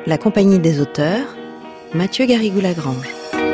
La compagnie des auteurs, Mathieu Garrigou-Lagrange.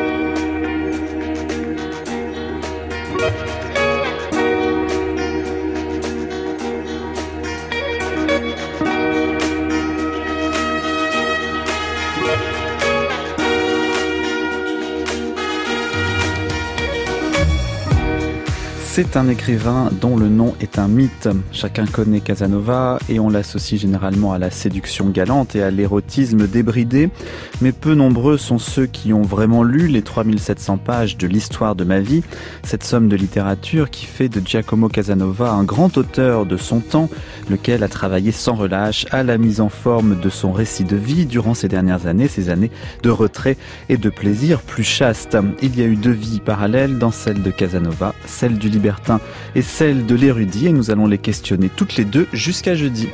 C'est un écrivain dont le nom est un mythe. Chacun connaît Casanova et on l'associe généralement à la séduction galante et à l'érotisme débridé. Mais peu nombreux sont ceux qui ont vraiment lu les 3700 pages de l'histoire de ma vie. Cette somme de littérature qui fait de Giacomo Casanova un grand auteur de son temps, lequel a travaillé sans relâche à la mise en forme de son récit de vie durant ces dernières années, ces années de retrait et de plaisir plus chaste. Il y a eu deux vies parallèles dans celle de Casanova, celle du libertin et celle de l'érudit, et nous allons les questionner toutes les deux jusqu'à jeudi.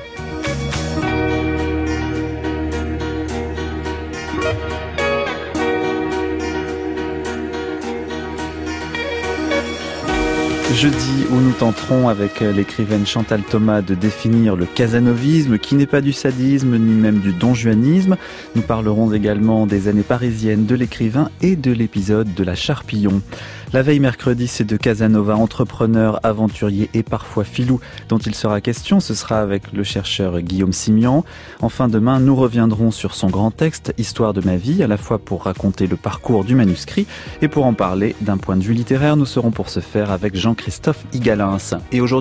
Jeudi où nous tenterons avec l'écrivaine Chantal Thomas de définir le casanovisme qui n'est pas du sadisme ni même du donjuanisme. Nous parlerons également des années parisiennes de l'écrivain et de l'épisode de la Charpillon. La veille mercredi, c'est de Casanova, entrepreneur, aventurier et parfois filou dont il sera question. Ce sera avec le chercheur Guillaume Simian. Enfin, demain, nous reviendrons sur son grand texte, Histoire de ma vie, à la fois pour raconter le parcours du manuscrit et pour en parler d'un point de vue littéraire. Nous serons pour ce faire avec Jean-Christophe Igalins. Et aujourd'hui ?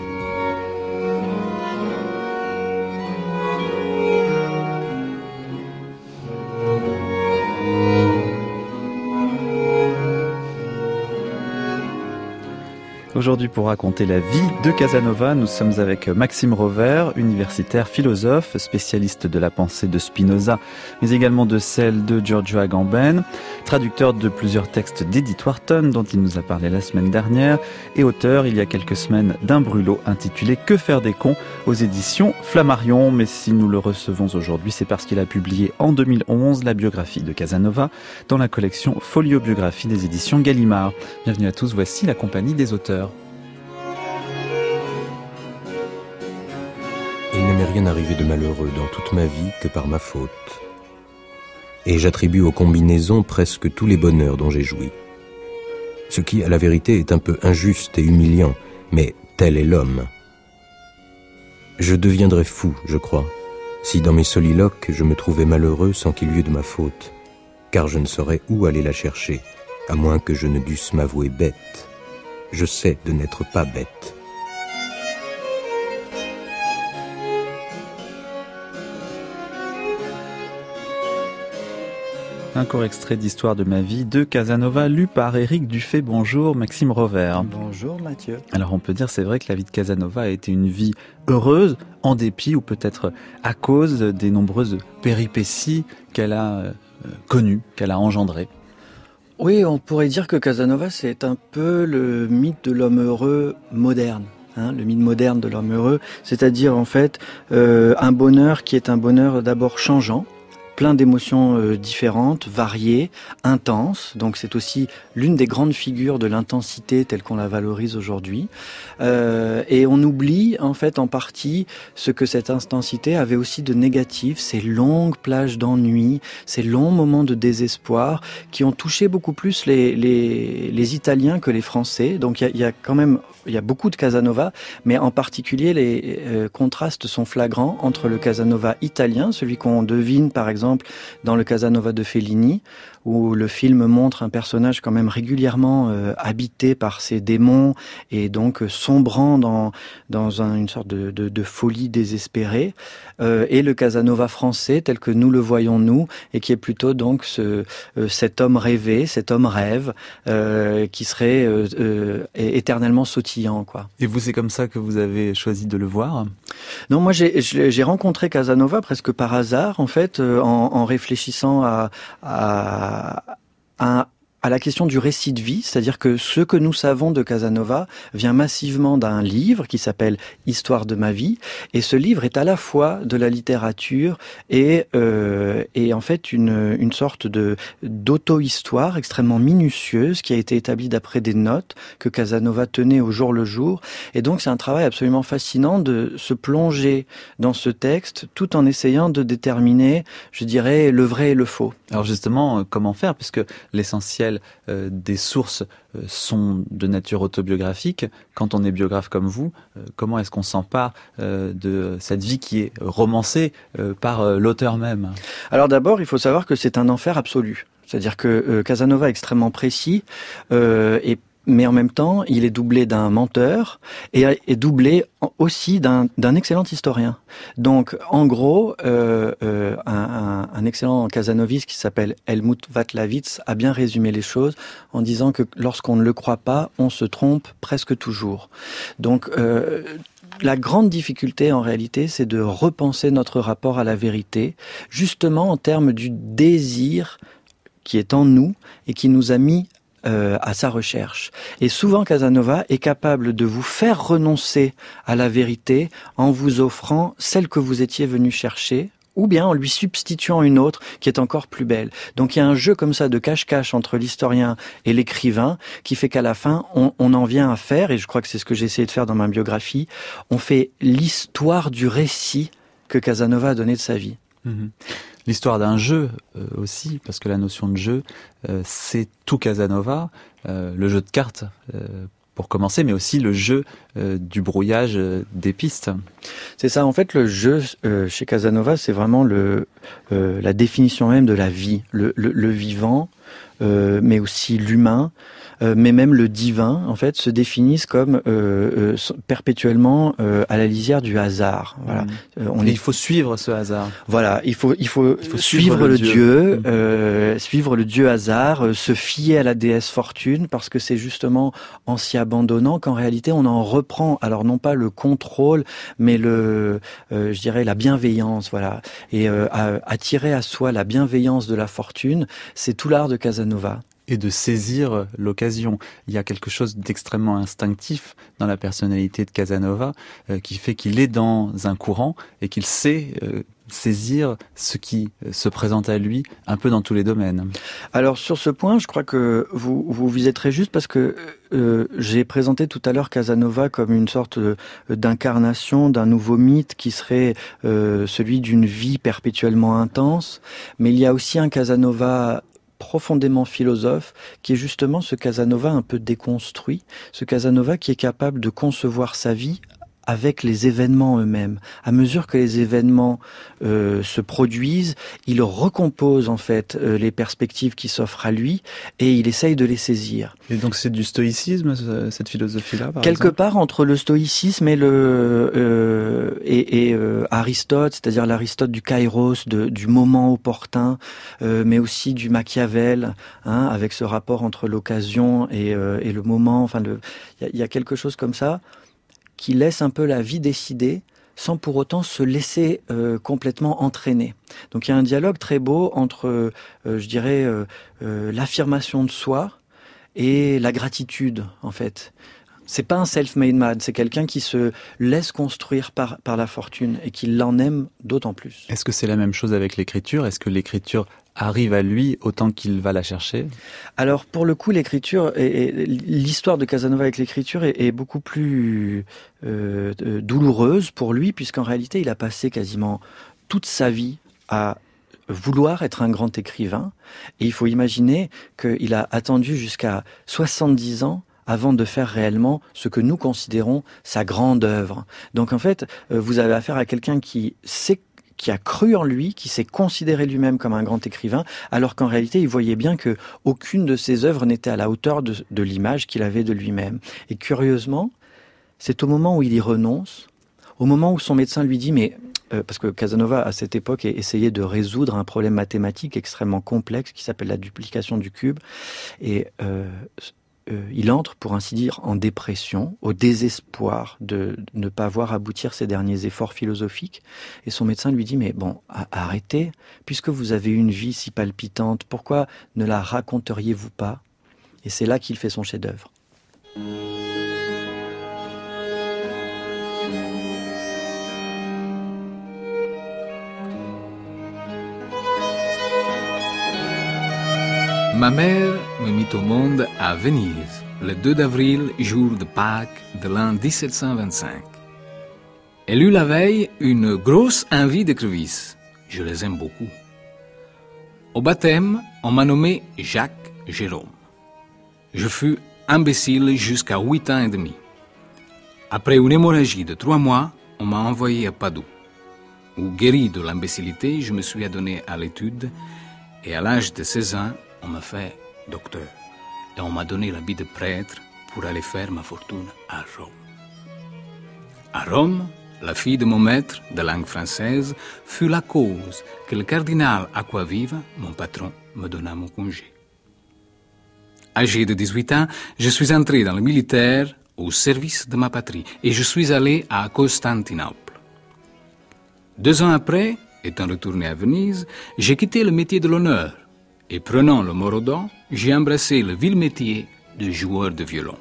Aujourd'hui, pour raconter la vie de Casanova, nous sommes avec Maxime Rovère, universitaire, philosophe, spécialiste de la pensée de Spinoza, mais également de celle de Giorgio Agamben, traducteur de plusieurs textes d'Edith Wharton, dont il nous a parlé la semaine dernière, et auteur, il y a quelques semaines, d'un brûlot intitulé « Que faire des cons » aux éditions Flammarion. Mais si nous le recevons aujourd'hui, c'est parce qu'il a publié en 2011 la biographie de Casanova dans la collection Folio Biographie des éditions Gallimard. Bienvenue à tous, voici la compagnie des auteurs. Il ne m'est rien arrivé de malheureux dans toute ma vie que par ma faute. Et j'attribue aux combinaisons presque tous les bonheurs dont j'ai joui. Ce qui, à la vérité, est un peu injuste et humiliant, mais tel est l'homme. Je deviendrais fou, je crois, si dans mes soliloques je me trouvais malheureux sans qu'il y eût de ma faute, car je ne saurais où aller la chercher, à moins que je ne dusse m'avouer bête. Je sais de n'être pas bête. Un court extrait d'Histoire de ma vie de Casanova, lu par Éric Dufay. Bonjour Maxime Rovère. Bonjour Mathieu. Alors on peut dire, c'est vrai que la vie de Casanova a été une vie heureuse, en dépit ou peut-être à cause des nombreuses péripéties qu'elle a connues, qu'elle a engendrées. Oui, on pourrait dire que Casanova, c'est un peu le mythe de l'homme heureux moderne. Le mythe moderne de l'homme heureux, c'est-à-dire en fait un bonheur qui est un bonheur d'abord changeant, plein d'émotions différentes, variées, intenses. Donc c'est aussi l'une des grandes figures de l'intensité telle qu'on la valorise aujourd'hui. Et on oublie en fait en partie ce que cette intensité avait aussi de négatif, ces longues plages d'ennui, ces longs moments de désespoir qui ont touché beaucoup plus les Italiens que les Français. Donc il y a beaucoup de Casanova, mais en particulier les contrastes sont flagrants entre le Casanova italien, celui qu'on devine par exemple dans le Casanova de Fellini, où le film montre un personnage quand même régulièrement habité par ses démons et donc sombrant dans une sorte de folie désespérée, et le Casanova français tel que nous le voyons nous, et qui est plutôt donc cet homme rêvé, cet homme rêve, qui serait éternellement sautillant, quoi. Et vous, c'est comme ça que vous avez choisi de le voir ? Non, moi j'ai rencontré Casanova presque par hasard, en fait, en réfléchissant à à la question du récit de vie, c'est-à-dire que ce que nous savons de Casanova vient massivement d'un livre qui s'appelle Histoire de ma vie, et ce livre est à la fois de la littérature et en fait une sorte d'auto-histoire extrêmement minutieuse qui a été établie d'après des notes que Casanova tenait au jour le jour, et donc c'est un travail absolument fascinant de se plonger dans ce texte tout en essayant de déterminer, je dirais, le vrai et le faux. Alors justement, comment faire, puisque l'essentiel des sources sont de nature autobiographique. Quand on est biographe comme vous, comment est-ce qu'on s'empare de cette vie qui est romancée par l'auteur même ? Alors d'abord, il faut savoir que c'est un enfer absolu. C'est-à-dire que Casanova est extrêmement précis mais en même temps, il est doublé d'un menteur et est doublé aussi d'un excellent historien. Donc, en gros, un excellent casanoviste qui s'appelle Helmut Watlawitz a bien résumé les choses en disant que lorsqu'on ne le croit pas, on se trompe presque toujours. Donc, la grande difficulté, en réalité, c'est de repenser notre rapport à la vérité, justement en termes du désir qui est en nous et qui nous a mis à sa recherche. Et souvent, Casanova est capable de vous faire renoncer à la vérité en vous offrant celle que vous étiez venu chercher, ou bien en lui substituant une autre qui est encore plus belle. Donc il y a un jeu comme ça de cache-cache entre l'historien et l'écrivain qui fait qu'à la fin, on en vient à faire, et je crois que c'est ce que j'ai essayé de faire dans ma biographie, on fait l'histoire du récit que Casanova a donné de sa vie. Mmh. L'histoire d'un jeu aussi, parce que la notion de jeu, c'est tout Casanova, le jeu de cartes pour commencer, mais aussi le jeu du brouillage des pistes. C'est ça, en fait, le jeu chez Casanova, c'est vraiment la définition même de la vie, le vivant, mais aussi l'humain, mais même le divin, en fait, se définissent comme perpétuellement à la lisière du hasard. Voilà. Il faut suivre ce hasard. Voilà, il faut suivre le Dieu, suivre le Dieu hasard, se fier à la déesse fortune, parce que c'est justement en s'y abandonnant qu'en réalité on en reprend, alors non pas le contrôle, mais je dirais la bienveillance, voilà. Et attirer à soi la bienveillance de la fortune, c'est tout l'art de Casanova. Et de saisir l'occasion. Il y a quelque chose d'extrêmement instinctif dans la personnalité de Casanova qui fait qu'il est dans un courant et qu'il sait saisir ce qui se présente à lui un peu dans tous les domaines. Alors sur ce point, je crois que vous êtes très juste, parce que j'ai présenté tout à l'heure Casanova comme une sorte d'incarnation d'un nouveau mythe qui serait celui d'une vie perpétuellement intense, mais il y a aussi un Casanova profondément philosophe, qui est justement ce Casanova un peu déconstruit, ce Casanova qui est capable de concevoir sa vie avec les événements eux-mêmes. À mesure que les événements se produisent, il recompose en fait les perspectives qui s'offrent à lui et il essaye de les saisir. Et donc c'est du stoïcisme, cette philosophie-là, par quelque exemple, part entre le stoïcisme et Aristote, c'est-à-dire l'Aristote du kairos, du moment opportun, mais aussi du Machiavel, avec ce rapport entre l'occasion et le moment. Enfin, il y a quelque chose comme ça qui laisse un peu la vie décider, sans pour autant se laisser complètement entraîner. Donc il y a un dialogue très beau entre, je dirais, l'affirmation de soi et la gratitude, en fait. C'est pas un self-made man, c'est quelqu'un qui se laisse construire par la fortune et qui l'en aime d'autant plus. Est-ce que c'est la même chose avec l'écriture ? Est-ce que l'écriture arrive à lui autant qu'il va la chercher ? Alors pour le coup, l'écriture et l'histoire de Casanova avec l'écriture est beaucoup plus douloureuse pour lui, puisqu'en réalité il a passé quasiment toute sa vie à vouloir être un grand écrivain, et il faut imaginer qu'il a attendu jusqu'à 70 ans avant de faire réellement ce que nous considérons sa grande œuvre. Donc en fait, vous avez affaire à quelqu'un qui a cru en lui, qui s'est considéré lui-même comme un grand écrivain, alors qu'en réalité, il voyait bien que aucune de ses œuvres n'était à la hauteur de l'image qu'il avait de lui-même. Et curieusement, c'est au moment où il y renonce, au moment où son médecin lui dit, mais parce que Casanova, à cette époque, essayait de résoudre un problème mathématique extrêmement complexe qui s'appelle la duplication du cube, et il entre, pour ainsi dire, en dépression, au désespoir de ne pas voir aboutir ses derniers efforts philosophiques. Et son médecin lui dit, mais bon, arrêtez, puisque vous avez une vie si palpitante, pourquoi ne la raconteriez-vous pas ? Et c'est là qu'il fait son chef-d'œuvre. Ma mère me mit au monde à Venise, le 2 avril, jour de Pâques de l'an 1725. Elle eut la veille une grosse envie d'écrevisse. Je les aime beaucoup. Au baptême, on m'a nommé Jacques Jérôme. Je fus imbécile jusqu'à 8 ans et demi. Après une hémorragie de 3 mois, on m'a envoyé à Padoue, où, guéri de l'imbécilité, je me suis adonné à l'étude et à l'âge de 16 ans, on m'a fait docteur et on m'a donné l'habit de prêtre pour aller faire ma fortune à Rome. À Rome, la fille de mon maître de langue française fut la cause que le cardinal Acquaviva, mon patron, me donna mon congé. Âgé de 18 ans, je suis entré dans le militaire au service de ma patrie et je suis allé à Constantinople. 2 ans après, étant retourné à Venise, j'ai quitté le métier de l'honneur et prenant le morodon, j'ai embrassé le vil métier de joueur de violon.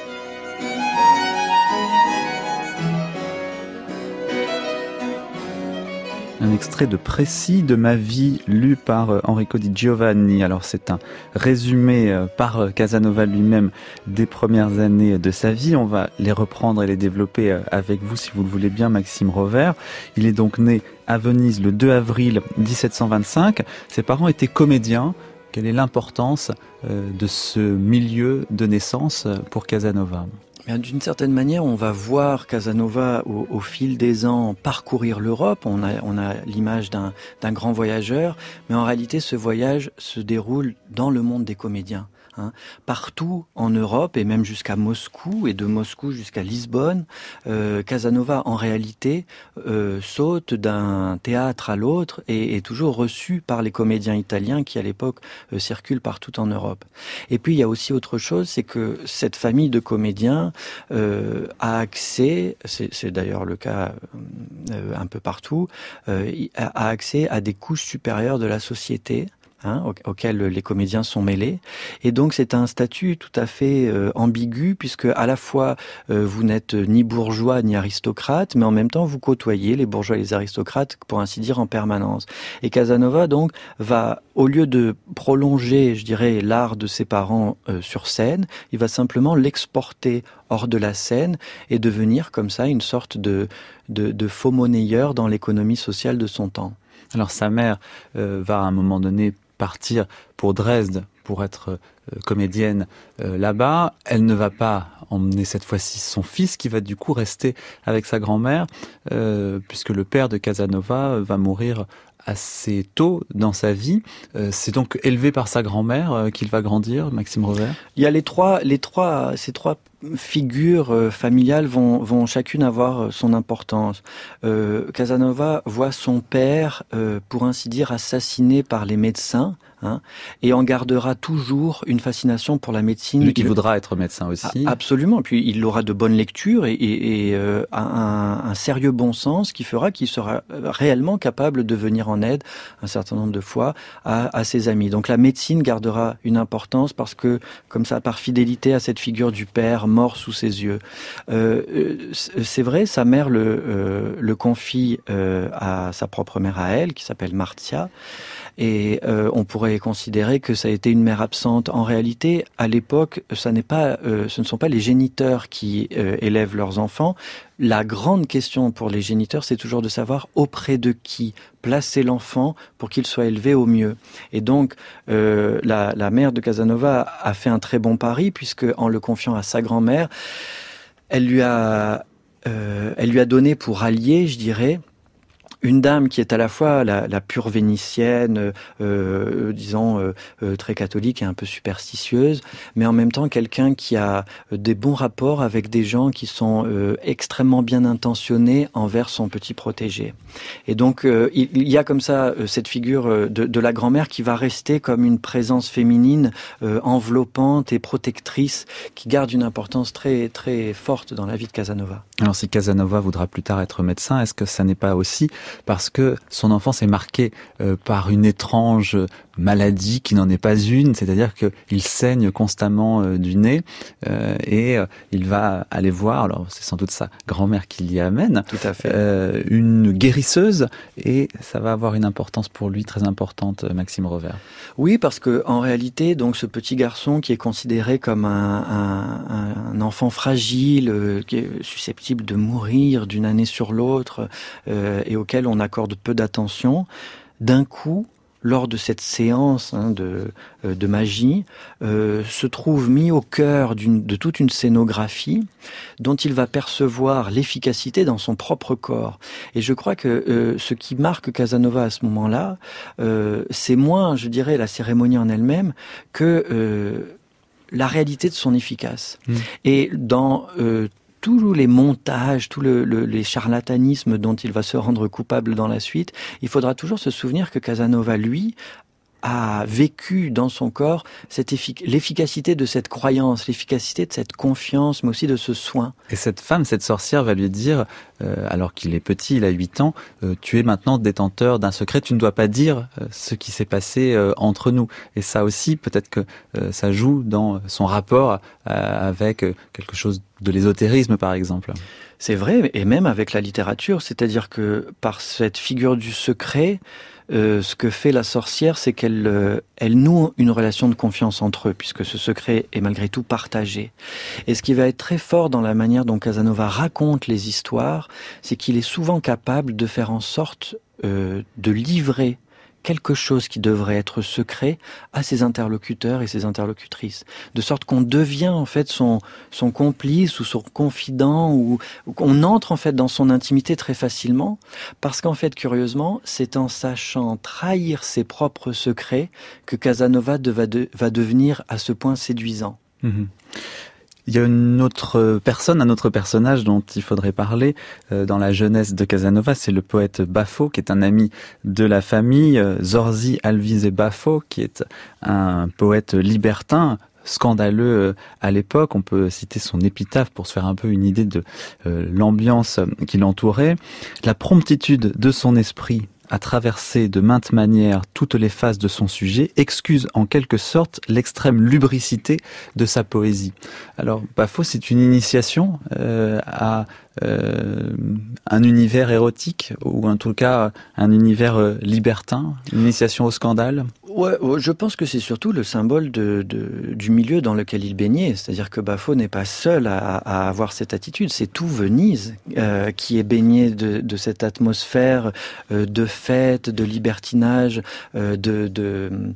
Un extrait de Précis de ma vie lu par Enrico Di Giovanni. Alors c'est un résumé par Casanova lui-même des premières années de sa vie. On va les reprendre et les développer avec vous si vous le voulez bien, Maxime Rovère. Il est donc né à Venise le 2 avril 1725. Ses parents étaient comédiens. Quelle est l'importance de ce milieu de naissance pour Casanova ? D'une certaine manière, on va voir Casanova au fil des ans parcourir l'Europe. On a l'image d'un grand voyageur, mais en réalité, ce voyage se déroule dans le monde des comédiens. Partout en Europe et même jusqu'à Moscou et de Moscou jusqu'à Lisbonne, Casanova en réalité saute d'un théâtre à l'autre et est toujours reçu par les comédiens italiens qui à l'époque circulent partout en Europe. Et puis il y a aussi autre chose, c'est que cette famille de comédiens a accès, c'est d'ailleurs le cas un peu partout, a accès à des couches supérieures de la société. Auquel les comédiens sont mêlés. Et donc c'est un statut tout à fait ambigu, puisque à la fois vous n'êtes ni bourgeois ni aristocrate, mais en même temps vous côtoyez les bourgeois et les aristocrates, pour ainsi dire, en permanence. Et Casanova donc va, au lieu de prolonger, je dirais, l'art de ses parents sur scène, il va simplement l'exporter hors de la scène et devenir comme ça une sorte de faux monnayeur dans l'économie sociale de son temps. Alors sa mère va à un moment donné partir pour Dresde pour être comédienne là-bas. Elle ne va pas emmener cette fois-ci son fils qui va du coup rester avec sa grand-mère puisque le père de Casanova va mourir assez tôt dans sa vie. C'est donc élevé par sa grand-mère qu'il va grandir, Maxime Rovère. Il y a ces trois figures familiales vont chacune avoir son importance. Casanova voit son père, pour ainsi dire, assassiné par les médecins, et en gardera toujours une fascination pour la médecine. Lui qui voudra être médecin aussi. Absolument. Puis il aura de bonnes lectures et un sérieux bon sens qui fera qu'il sera réellement capable de venir en aide un certain nombre de fois à ses amis. Donc la médecine gardera une importance parce que, comme ça, par fidélité à cette figure du père mort sous ses yeux. C'est vrai, sa mère le confie à sa propre mère à elle, qui s'appelle Martia. Et on pourrait considérer que ça a été une mère absente. En réalité, à l'époque, ce ne sont pas les géniteurs qui élèvent leurs enfants. La grande question pour les géniteurs, c'est toujours de savoir auprès de qui placer l'enfant pour qu'il soit élevé au mieux. Et donc, la mère de Casanova a fait un très bon pari, puisque en le confiant à sa grand-mère, elle lui a donné pour allié, je dirais, une dame qui est à la fois la pure vénitienne, disons très catholique et un peu superstitieuse, mais en même temps quelqu'un qui a des bons rapports avec des gens qui sont extrêmement bien intentionnés envers son petit protégé. Et donc il y a comme ça cette figure de la grand-mère qui va rester comme une présence féminine enveloppante et protectrice qui garde une importance très très forte dans la vie de Casanova. Alors si Casanova voudra plus tard être médecin, est-ce que ça n'est pas aussi parce que son enfance est marquée par une étrange maladie qui n'en est pas une, c'est-à-dire qu'il saigne constamment du nez et il va aller voir, alors c'est sans doute sa grand-mère qui l'y amène, tout à fait. Une guérisseuse, et ça va avoir une importance pour lui très importante, Maxime Revers. Oui, parce que en réalité, donc ce petit garçon qui est considéré comme un enfant fragile, qui est susceptible de mourir d'une année sur l'autre, et auquel on accorde peu d'attention, d'un coup, lors de cette séance de magie, se trouve mis au cœur de toute une scénographie dont il va percevoir l'efficacité dans son propre corps. Et je crois que ce qui marque Casanova à ce moment-là, c'est moins, je dirais, la cérémonie en elle-même que la réalité de son efficace. Et dans tous les montages, tous les charlatanismes dont il va se rendre coupable dans la suite, il faudra toujours se souvenir que Casanova, lui, a vécu dans son corps l'efficacité de cette croyance, l'efficacité de cette confiance, mais aussi de ce soin. Et cette femme, cette sorcière va lui dire, alors qu'il est petit, il a 8 ans, tu es maintenant détenteur d'un secret, tu ne dois pas dire ce qui s'est passé entre nous. Et ça aussi, peut-être que ça joue dans son rapport avec quelque chose de l'ésotérisme, par exemple. C'est vrai, et même avec la littérature, c'est-à-dire que par cette figure du secret, ce que fait la sorcière, c'est qu'elle noue une relation de confiance entre eux, puisque ce secret est malgré tout partagé. Et ce qui va être très fort dans la manière dont Casanova raconte les histoires, c'est qu'il est souvent capable de faire en sorte de livrer quelque chose qui devrait être secret à ses interlocuteurs et ses interlocutrices. De sorte qu'on devient en fait son complice ou son confident, ou qu'on entre en fait dans son intimité très facilement, parce qu'en fait, curieusement, c'est en sachant trahir ses propres secrets que Casanova va devenir à ce point séduisant. Mmh. Il y a un autre personnage dont il faudrait parler dans la jeunesse de Casanova, c'est le poète Baffo, qui est un ami de la famille, Zorzi Alvise Baffo, qui est un poète libertin, scandaleux à l'époque. On peut citer son épitaphe pour se faire un peu une idée de l'ambiance qui l'entourait. La promptitude de son esprit à traverser de maintes manières toutes les phases de son sujet, excuse en quelque sorte l'extrême lubricité de sa poésie. Alors, Baffo, c'est une initiation à un univers érotique, ou en tout cas un univers libertin, une initiation au scandale. Ouais, je pense que c'est surtout le symbole du milieu dans lequel il baignait. C'est-à-dire que Baffo n'est pas seul à avoir cette attitude. C'est tout Venise qui est baigné de cette atmosphère de fête, de libertinage, de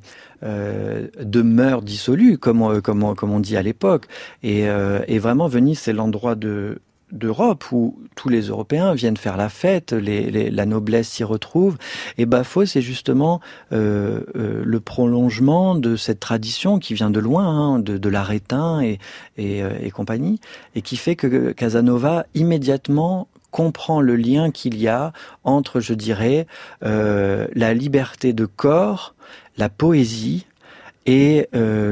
mœurs dissolues, comme on dit à l'époque. Et vraiment, Venise, c'est l'endroit d'Europe où tous les Européens viennent faire la fête, la noblesse s'y retrouve, et Baffo c'est justement le prolongement de cette tradition qui vient de loin, de l'arétin et compagnie, et qui fait que Casanova immédiatement comprend le lien qu'il y a entre, je dirais, la liberté de corps, la poésie et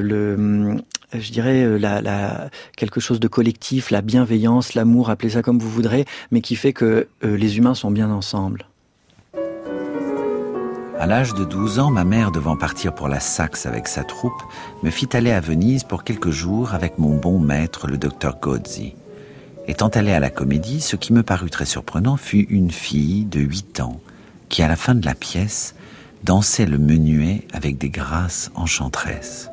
je dirais quelque chose de collectif, la bienveillance, l'amour, appelez ça comme vous voudrez, mais qui fait que les humains sont bien ensemble. À l'âge de 12 ans, ma mère, devant partir pour la Saxe avec sa troupe, me fit aller à Venise pour quelques jours avec mon bon maître, le docteur Gozzi. Étant allé à la comédie, ce qui me parut très surprenant fut une fille de 8 ans qui, à la fin de la pièce, dansait le menuet avec des grâces enchanteresses.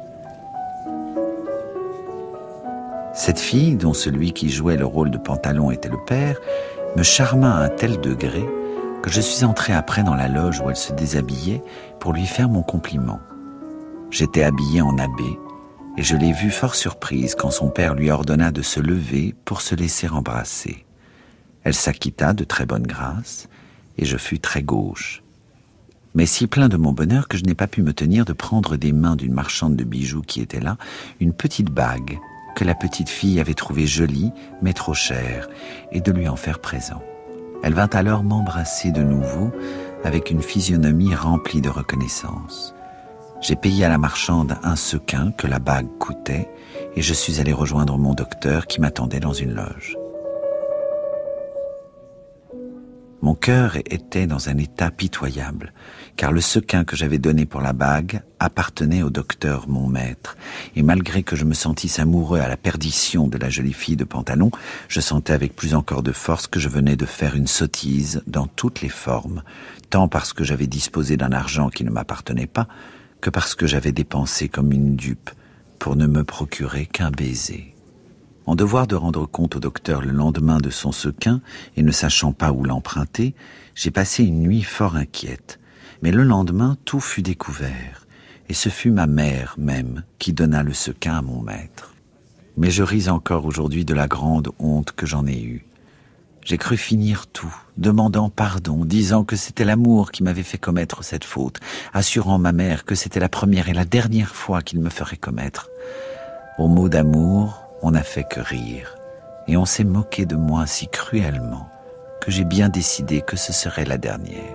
Cette fille, dont celui qui jouait le rôle de Pantalon était le père, me charma à un tel degré que je suis entré après dans la loge où elle se déshabillait pour lui faire mon compliment. J'étais habillé en abbé et je l'ai vue fort surprise quand son père lui ordonna de se lever pour se laisser embrasser. Elle s'acquitta de très bonne grâce et je fus très gauche. Mais si plein de mon bonheur que je n'ai pas pu me tenir de prendre des mains d'une marchande de bijoux qui était là une petite bague que la petite fille avait trouvée jolie mais trop chère et de lui en faire présent. Elle vint alors m'embrasser de nouveau avec une physionomie remplie de reconnaissance. J'ai payé à la marchande un sequin que la bague coûtait et je suis allé rejoindre mon docteur qui m'attendait dans une loge. Mon cœur était dans un état pitoyable, car le sequin que j'avais donné pour la bague appartenait au docteur mon maître, et malgré que je me sentisse amoureux à la perdition de la jolie fille de Pantalon, je sentais avec plus encore de force que je venais de faire une sottise dans toutes les formes, tant parce que j'avais disposé d'un argent qui ne m'appartenait pas, que parce que j'avais dépensé comme une dupe pour ne me procurer qu'un baiser. En devoir de rendre compte au docteur le lendemain de son sequin, et ne sachant pas où l'emprunter, j'ai passé une nuit fort inquiète. Mais le lendemain, tout fut découvert, et ce fut ma mère même qui donna le sequin à mon maître. Mais je ris encore aujourd'hui de la grande honte que j'en ai eue. J'ai cru finir tout, demandant pardon, disant que c'était l'amour qui m'avait fait commettre cette faute, assurant ma mère que c'était la première et la dernière fois qu'il me ferait commettre. Au mot d'amour, on n'a fait que rire, et on s'est moqué de moi si cruellement que j'ai bien décidé que ce serait la dernière.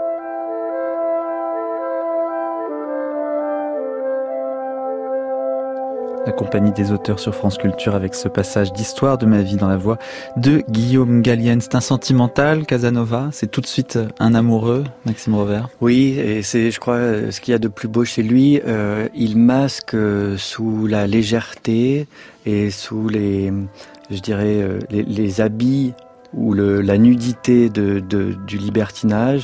La compagnie des auteurs sur France Culture avec ce passage d'Histoire de ma vie dans la voix de Guillaume Gallienne. C'est un sentimental, Casanova, c'est tout de suite un amoureux, Maxime Rovert. Oui, et c'est, je crois, ce qu'il y a de plus beau chez lui. Il masque sous la légèreté et sous les habits ou la nudité du libertinage,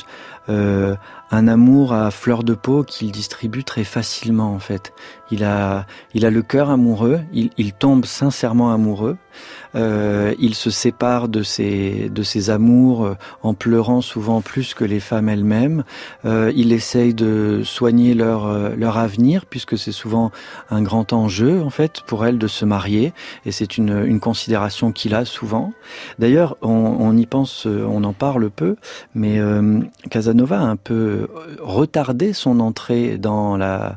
un amour à fleur de peau qu'il distribue très facilement en fait. Il a le cœur amoureux, il tombe sincèrement amoureux, il se sépare de ses amours en pleurant souvent plus que les femmes elles-mêmes. Il essaye de soigner leur avenir puisque c'est souvent un grand enjeu en fait pour elle de se marier et c'est une considération qu'il a souvent. D'ailleurs, on y pense, on en parle peu, mais Casanova a un peu retardé son entrée dans la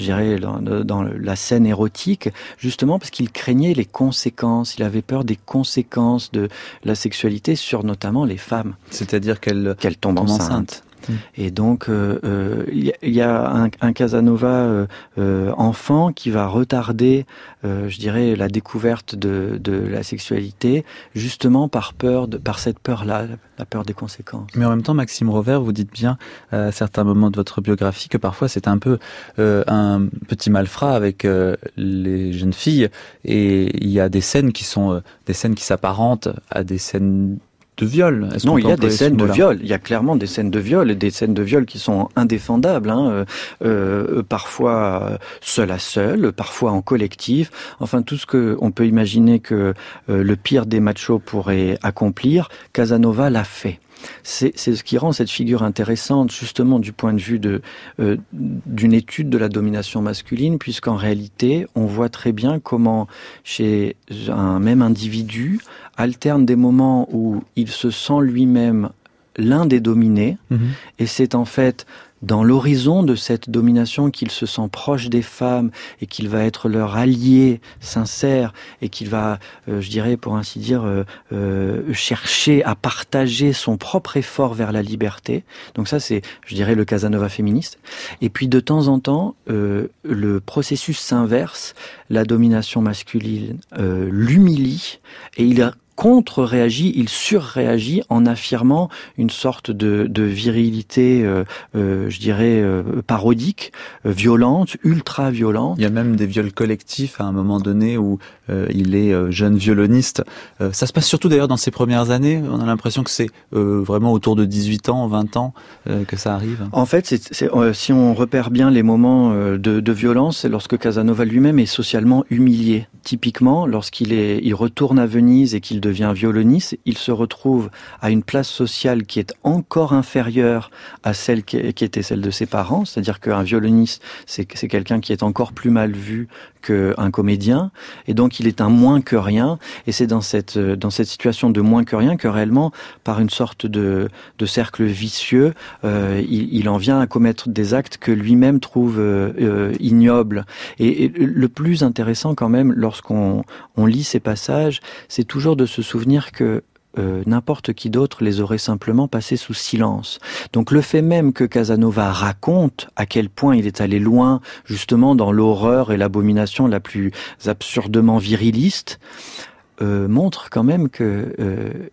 scène érotique, justement parce qu'il craignait les conséquences, il avait peur des conséquences de la sexualité sur notamment les femmes. C'est-à-dire qu'elle tombe enceinte. Et donc, il y a un Casanova enfant qui va retarder, la découverte de la sexualité, justement par cette peur-là, la peur des conséquences. Mais en même temps, Maxime Rovert, vous dites bien à certains moments de votre biographie que parfois c'est un peu un petit malfrat avec les jeunes filles, et il y a des scènes qui sont des scènes qui s'apparentent à des scènes de viol. Non, il y a des scènes de viol. Il y a clairement des scènes de viol et des scènes de viol qui sont indéfendables. Parfois seul à seul, parfois en collectif. Enfin, tout ce que on peut imaginer que le pire des machos pourrait accomplir, Casanova l'a fait. C'est ce qui rend cette figure intéressante, justement du point de vue d'une étude de la domination masculine, puisqu'en réalité, on voit très bien comment chez un même individu alterne des moments où il se sent lui-même l'un des dominés, et c'est en fait dans l'horizon de cette domination qu'il se sent proche des femmes et qu'il va être leur allié sincère et qu'il va, pour ainsi dire, chercher à partager son propre effort vers la liberté. Donc ça, c'est, le Casanova féministe. Et puis de temps en temps, le processus s'inverse, la domination masculine l'humilie et il contre-réagit, il surréagit en affirmant une sorte de virilité, parodique, violente, ultra-violente. Il y a même des viols collectifs à un moment donné où il est jeune violoniste. Ça se passe surtout d'ailleurs dans ses premières années. On a l'impression que c'est vraiment autour de 18 ans, 20 ans que ça arrive. En fait, si on repère bien les moments de violence, c'est lorsque Casanova lui-même est socialement humilié. Typiquement, il retourne à Venise et qu'il devient violoniste, il se retrouve à une place sociale qui est encore inférieure à celle qui était celle de ses parents, c'est-à-dire qu'un violoniste, c'est quelqu'un qui est encore plus mal vu qu'un comédien, et donc il est un moins que rien, et c'est dans cette situation de moins que rien que réellement, par une sorte de cercle vicieux, il en vient à commettre des actes que lui-même trouve ignobles. Et le plus intéressant quand même, lorsqu'on lit ces passages, c'est toujours de se souvenir que n'importe qui d'autre les aurait simplement passés sous silence. Donc le fait même que Casanova raconte à quel point il est allé loin justement dans l'horreur et l'abomination la plus absurdement viriliste montre quand même que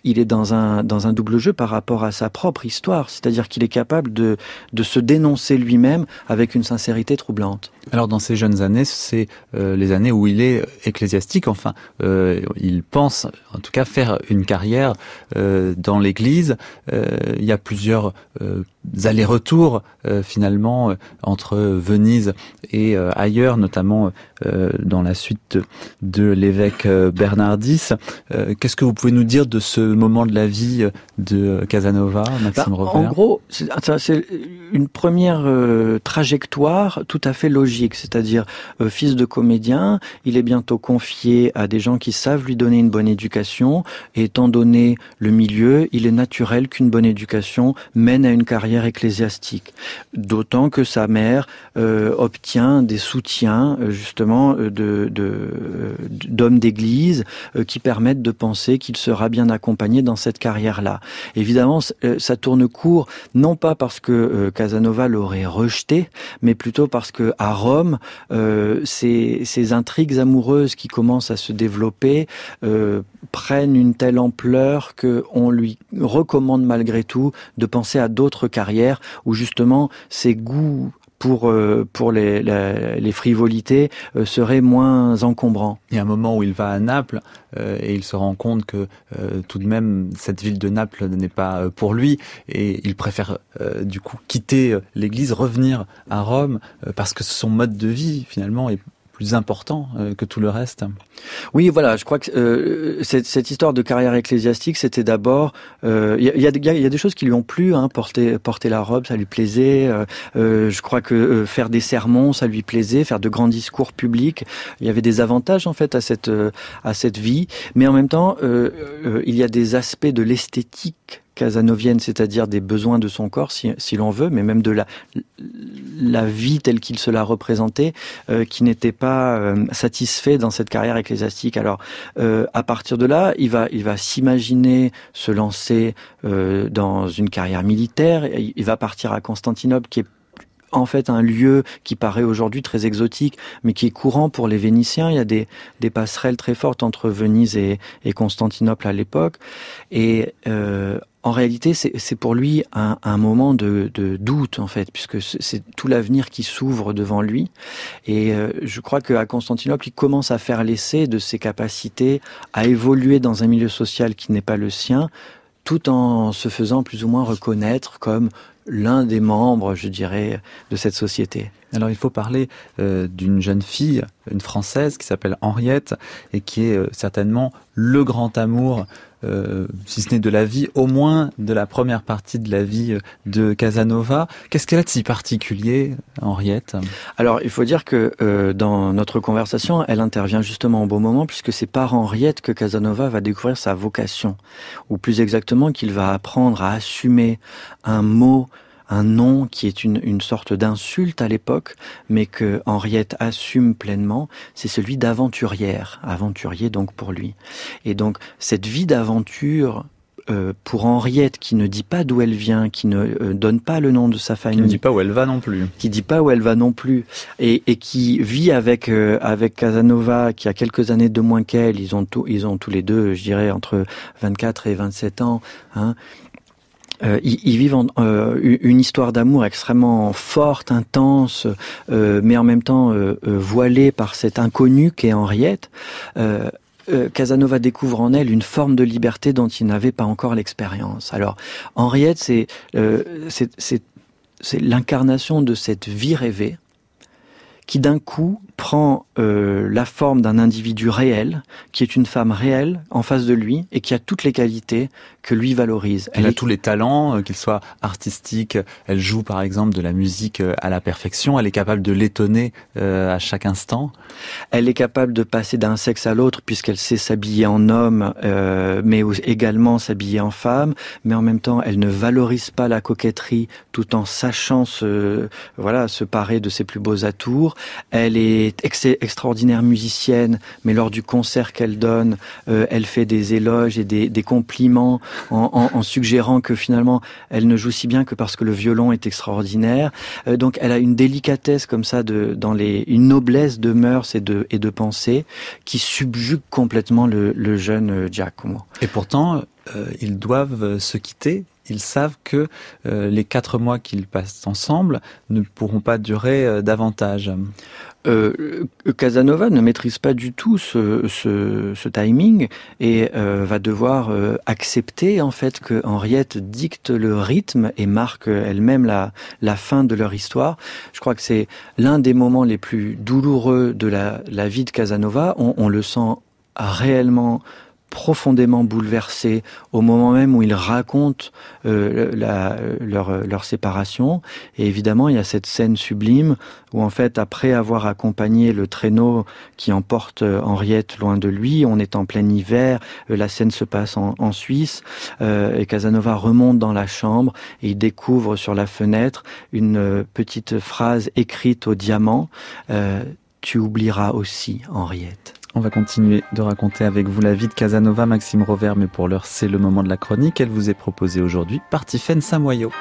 il est dans un double jeu par rapport à sa propre histoire, c'est-à-dire qu'il est capable de se dénoncer lui-même avec une sincérité troublante. Alors dans ces jeunes années, c'est les années où il est ecclésiastique, enfin il pense en tout cas faire une carrière dans l'Église. Il y a plusieurs allers-retours finalement entre Venise et ailleurs, notamment dans la suite de l'évêque Bernardis. Qu'est-ce que vous pouvez nous dire de ce moment de la vie de Casanova, Maxime Robert ? En gros, c'est une première trajectoire tout à fait logique, c'est-à-dire fils de comédien, il est bientôt confié à des gens qui savent lui donner une bonne éducation, et étant donné le milieu, il est naturel qu'une bonne éducation mène à une carrière ecclésiastique. D'autant que sa mère obtient des soutiens justement d'hommes d'église qui permettent de penser qu'il sera bien accompagné dans cette carrière-là. Évidemment, ça tourne court, non pas parce que Casanova l'aurait rejeté, mais plutôt parce que à Rome, ces intrigues amoureuses qui commencent à se développer prennent une telle ampleur qu'on lui recommande malgré tout de penser à d'autres carrières où justement ses goûts pour les frivolités serait moins encombrant. Il y a un moment où il va à Naples et il se rend compte que tout de même cette ville de Naples n'est pas pour lui et il préfère du coup quitter l'église, revenir à Rome parce que son mode de vie finalement est plus important que tout le reste. Oui, voilà, je crois que cette histoire de carrière ecclésiastique, c'était d'abord... Il y a des choses qui lui ont plu, hein, porter la robe, ça lui plaisait. Je crois que faire des sermons, ça lui plaisait. Faire de grands discours publics, il y avait des avantages en fait à cette vie. Mais en même temps, il y a des aspects de l'esthétique casanovienne, c'est-à-dire des besoins de son corps, si l'on veut, mais même de la vie telle qu'il se l'a représentée, qui n'était pas satisfait dans cette carrière ecclésiastique. Alors, à partir de là, il va s'imaginer se lancer dans une carrière militaire. Il va partir à Constantinople, qui est en fait un lieu qui paraît aujourd'hui très exotique, mais qui est courant pour les Vénitiens. Il y a des passerelles très fortes entre Venise et Constantinople à l'époque. Et en réalité, c'est pour lui un moment de doute, en fait, puisque c'est tout l'avenir qui s'ouvre devant lui. Et je crois qu'à Constantinople, il commence à faire l'essai de ses capacités à évoluer dans un milieu social qui n'est pas le sien, tout en se faisant plus ou moins reconnaître comme l'un des membres, je dirais, de cette société. Alors il faut parler d'une jeune fille, une Française qui s'appelle Henriette et qui est certainement le grand amour, si ce n'est de la vie, au moins de la première partie de la vie de Casanova. Qu'est-ce qu'elle a de si particulier, Henriette ? Alors il faut dire que dans notre conversation, elle intervient justement au bon moment puisque c'est par Henriette que Casanova va découvrir sa vocation, ou plus exactement qu'il va apprendre à assumer un mot, un nom qui est une sorte d'insulte à l'époque, mais que Henriette assume pleinement, c'est celui d'aventurière, aventurier donc pour lui. Et donc cette vie d'aventure pour Henriette, qui ne dit pas d'où elle vient, qui ne donne pas le nom de sa famille, qui ne dit pas où elle va non plus, et qui vit avec Casanova, qui a quelques années de moins qu'elle. Ils ont tous les deux, je dirais, entre 24 et 27 ans, hein. Ils vivent une histoire d'amour extrêmement forte, intense, mais en même temps voilée par cet inconnu qu'est Henriette. Casanova découvre en elle une forme de liberté dont il n'avait pas encore l'expérience. Alors, Henriette, c'est l'incarnation de cette vie rêvée qui d'un coup prend la forme d'un individu réel, qui est une femme réelle en face de lui et qui a toutes les qualités que lui valorise. Elle a tous les talents, qu'ils soient artistiques. Elle joue par exemple de la musique à la perfection. Elle est capable de l'étonner à chaque instant. Elle est capable de passer d'un sexe à l'autre puisqu'elle sait s'habiller en homme, mais également s'habiller en femme. Mais en même temps, elle ne valorise pas la coquetterie tout en sachant se parer de ses plus beaux atours. Elle est extraordinaire musicienne, mais lors du concert qu'elle donne, elle fait des éloges et des compliments en suggérant que finalement elle ne joue si bien que parce que le violon est extraordinaire. Donc elle a une délicatesse comme ça une noblesse de mœurs et de pensée qui subjugue complètement le jeune Giacomo. Et pourtant, ils doivent se quitter. Ils savent que les 4 mois qu'ils passent ensemble ne pourront pas durer davantage. Casanova ne maîtrise pas du tout ce timing et va devoir accepter en fait que Henriette dicte le rythme et marque elle-même la fin de leur histoire. Je crois que c'est l'un des moments les plus douloureux de la vie de Casanova. On le sent réellement profondément bouleversé au moment même où ils racontent leur séparation. Et évidemment, il y a cette scène sublime où, en fait, après avoir accompagné le traîneau qui emporte Henriette loin de lui, on est en plein hiver, la scène se passe en Suisse, et Casanova remonte dans la chambre et il découvre sur la fenêtre une petite phrase écrite au diamant, « Tu oublieras aussi, Henriette ». On va continuer de raconter avec vous la vie de Casanova, Maxime Rovert, mais pour l'heure, c'est le moment de la chronique. Elle vous est proposée aujourd'hui par Tiffaine Samoyau.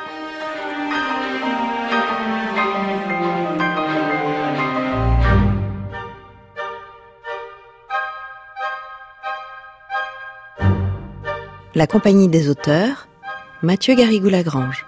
La compagnie des auteurs, Mathieu Garrigou-Lagrange.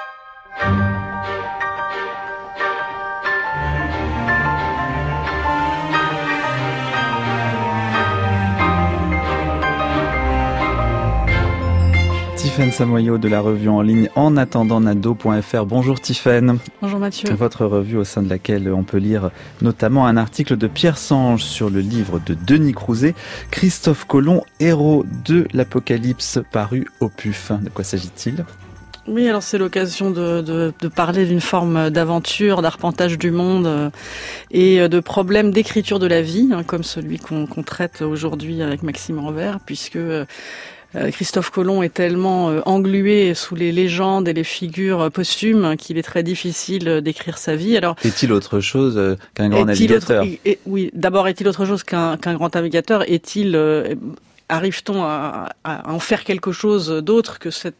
Tiffaine Samoyau de la revue en ligne En attendant Nadeau.fr. Bonjour Tiffaine. Bonjour Mathieu. Votre revue au sein de laquelle on peut lire notamment un article de Pierre Sange sur le livre de Denis Crouzet, Christophe Colomb, héros de l'Apocalypse, paru au PUF. De quoi s'agit-il ? Oui, alors c'est l'occasion de parler d'une forme d'aventure, d'arpentage du monde et de problèmes d'écriture de la vie, comme celui qu'on traite aujourd'hui avec Maxime Rovert, puisque Christophe Colomb est tellement englué sous les légendes et les figures posthumes qu'il est très difficile d'écrire sa vie. Alors, est-il autre chose qu'un grand navigateur ? Oui, d'abord, est-il autre chose qu'un grand navigateur ? Arrive-t-on à en faire quelque chose d'autre que ce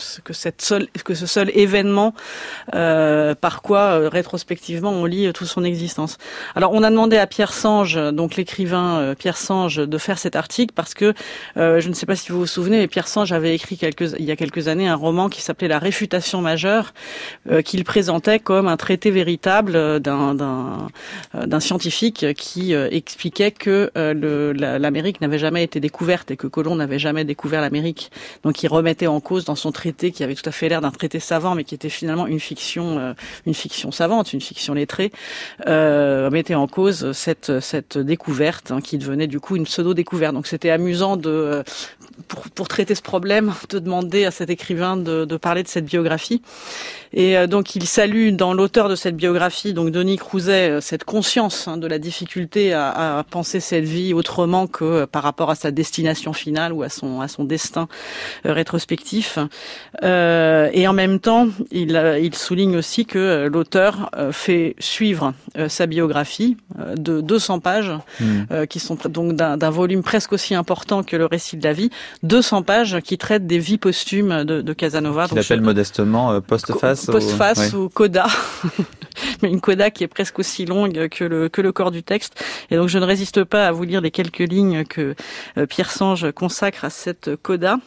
seul événement par quoi rétrospectivement on lit toute son existence. Alors on a demandé à Pierre Sange, donc l'écrivain Pierre Sange, de faire cet article parce que je ne sais pas si vous vous souvenez, mais Pierre Sange avait écrit il y a quelques années un roman qui s'appelait La Réfutation majeure, qu'il présentait comme un traité véritable d'un scientifique qui expliquait que l'Amérique n'avait jamais été découverte et que Colomb n'avait jamais découvert l'Amérique. Donc il remettait en cause dans son traité, qui avait tout à fait l'air d'un traité savant, mais qui était finalement une fiction savante, une fiction lettrée, mettait en cause cette découverte qui devenait du coup une pseudo-découverte. Donc c'était amusant pour traiter ce problème, de demander à cet écrivain de parler de cette biographie. Et donc il salue dans l'auteur de cette biographie, donc Denis Crouzet, cette conscience de la difficulté à penser cette vie autrement que par rapport à sa destination finale ou à son destin rétrospectif. Et en même temps, il souligne aussi que l'auteur fait suivre sa biographie de 200 pages, qui sont donc d'un volume presque aussi important que le récit de la vie, 200 pages qui traitent des vies posthumes de Casanova. Il appelle modestement postface. Postface ou coda, mais une coda qui est presque aussi longue que le corps du texte. Et donc je ne résiste pas à vous lire les quelques lignes que Pierre Sange consacre à cette coda.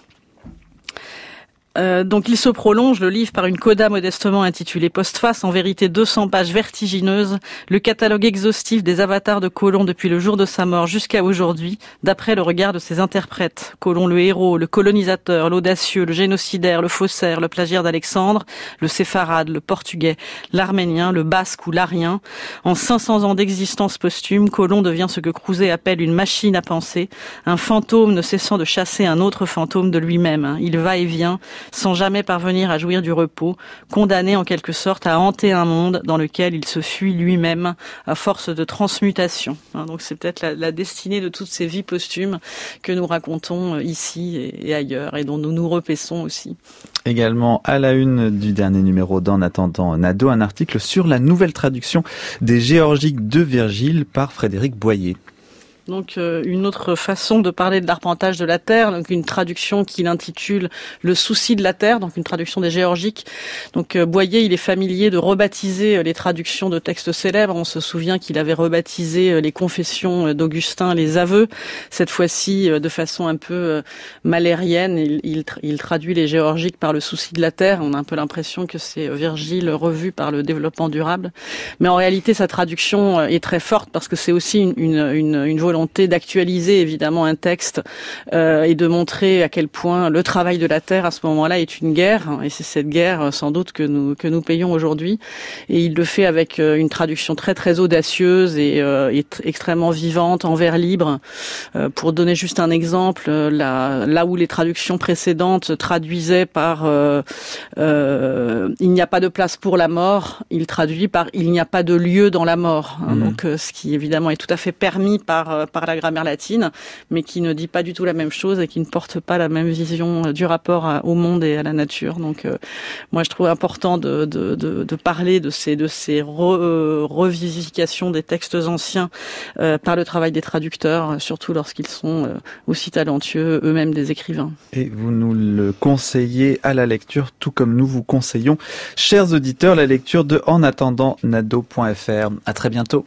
Donc il se prolonge, le livre, par une coda modestement intitulée Postface, en vérité 200 pages vertigineuses, le catalogue exhaustif des avatars de Colomb depuis le jour de sa mort jusqu'à aujourd'hui, d'après le regard de ses interprètes. Colomb le héros, le colonisateur, l'audacieux, le génocidaire, le faussaire, le plagiaire d'Alexandre, le séfarade, le portugais, l'arménien, le basque ou l'arien. En 500 ans d'existence posthume, Colomb devient ce que Crouzet appelle une machine à penser, un fantôme ne cessant de chasser un autre fantôme de lui-même. Il va et vient, sans jamais parvenir à jouir du repos, condamné en quelque sorte à hanter un monde dans lequel il se fuit lui-même à force de transmutation. Donc c'est peut-être la destinée de toutes ces vies posthumes que nous racontons ici et ailleurs, et dont nous nous repaissons aussi. Également à la une du dernier numéro d'En attendant Nadeau, un article sur la nouvelle traduction des Géorgiques de Virgile par Frédéric Boyer. Donc une autre façon de parler de l'arpentage de la terre, donc une traduction qu'il intitule Le souci de la terre, donc une traduction des Géorgiques. Donc Boyer, il est familier de rebaptiser les traductions de textes célèbres. On se souvient qu'il avait rebaptisé les Confessions d'Augustin, les Aveux. Cette fois-ci, de façon un peu malérienne, il traduit les Géorgiques par Le souci de la terre. On a un peu l'impression que c'est Virgile revu par le développement durable. Mais en réalité, sa traduction est très forte parce que c'est aussi une volonté d'actualiser évidemment un texte et de montrer à quel point le travail de la terre à ce moment-là est une guerre, et c'est cette guerre sans doute que nous payons aujourd'hui. Et il le fait avec une traduction très très audacieuse et extrêmement vivante, en vers libre. Pour donner juste un exemple, là où les traductions précédentes traduisaient par il n'y a pas de place pour la mort, il traduit par il n'y a pas de lieu dans la mort. Donc ce qui évidemment est tout à fait permis par la grammaire latine, mais qui ne dit pas du tout la même chose et qui ne porte pas la même vision du rapport au monde et à la nature. Donc, moi, je trouve important de parler de ces revivifications des textes anciens par le travail des traducteurs, surtout lorsqu'ils sont aussi talentueux eux-mêmes des écrivains. Et vous nous le conseillez à la lecture, tout comme nous vous conseillons, chers auditeurs, la lecture de En attendant Nadeau.fr. À très bientôt.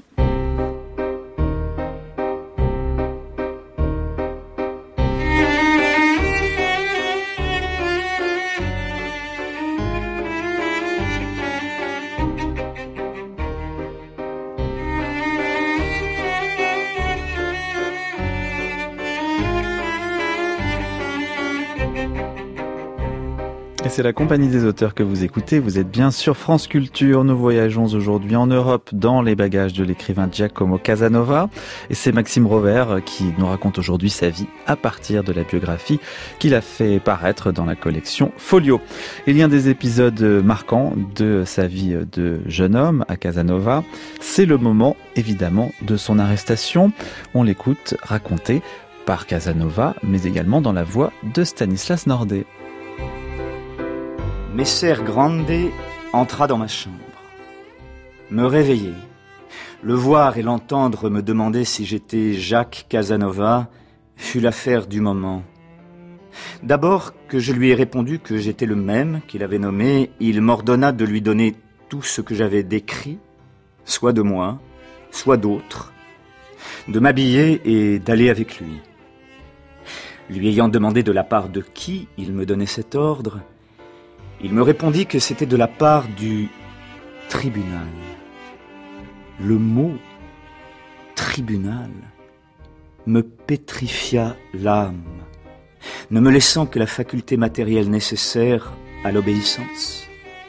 Et c'est la Compagnie des auteurs que vous écoutez. Vous êtes bien sur France Culture. Nous voyageons aujourd'hui en Europe dans les bagages de l'écrivain Giacomo Casanova. Et c'est Maxime Rovert qui nous raconte aujourd'hui sa vie à partir de la biographie qu'il a fait paraître dans la collection Folio. Il y a des épisodes marquants de sa vie de jeune homme à Casanova. C'est le moment, évidemment, de son arrestation. On l'écoute raconter par Casanova, mais également dans la voix de Stanislas Nordet. Messer Grande entra dans ma chambre, me réveiller, le voir et l'entendre me demander si j'étais Jacques Casanova fut l'affaire du moment. D'abord que je lui ai répondu que j'étais le même qu'il avait nommé, il m'ordonna de lui donner tout ce que j'avais décrit, soit de moi, soit d'autres, de m'habiller et d'aller avec lui. Lui ayant demandé de la part de qui il me donnait cet ordre, il me répondit que c'était de la part du tribunal. Le mot tribunal me pétrifia l'âme, ne me laissant que la faculté matérielle nécessaire à l'obéissance.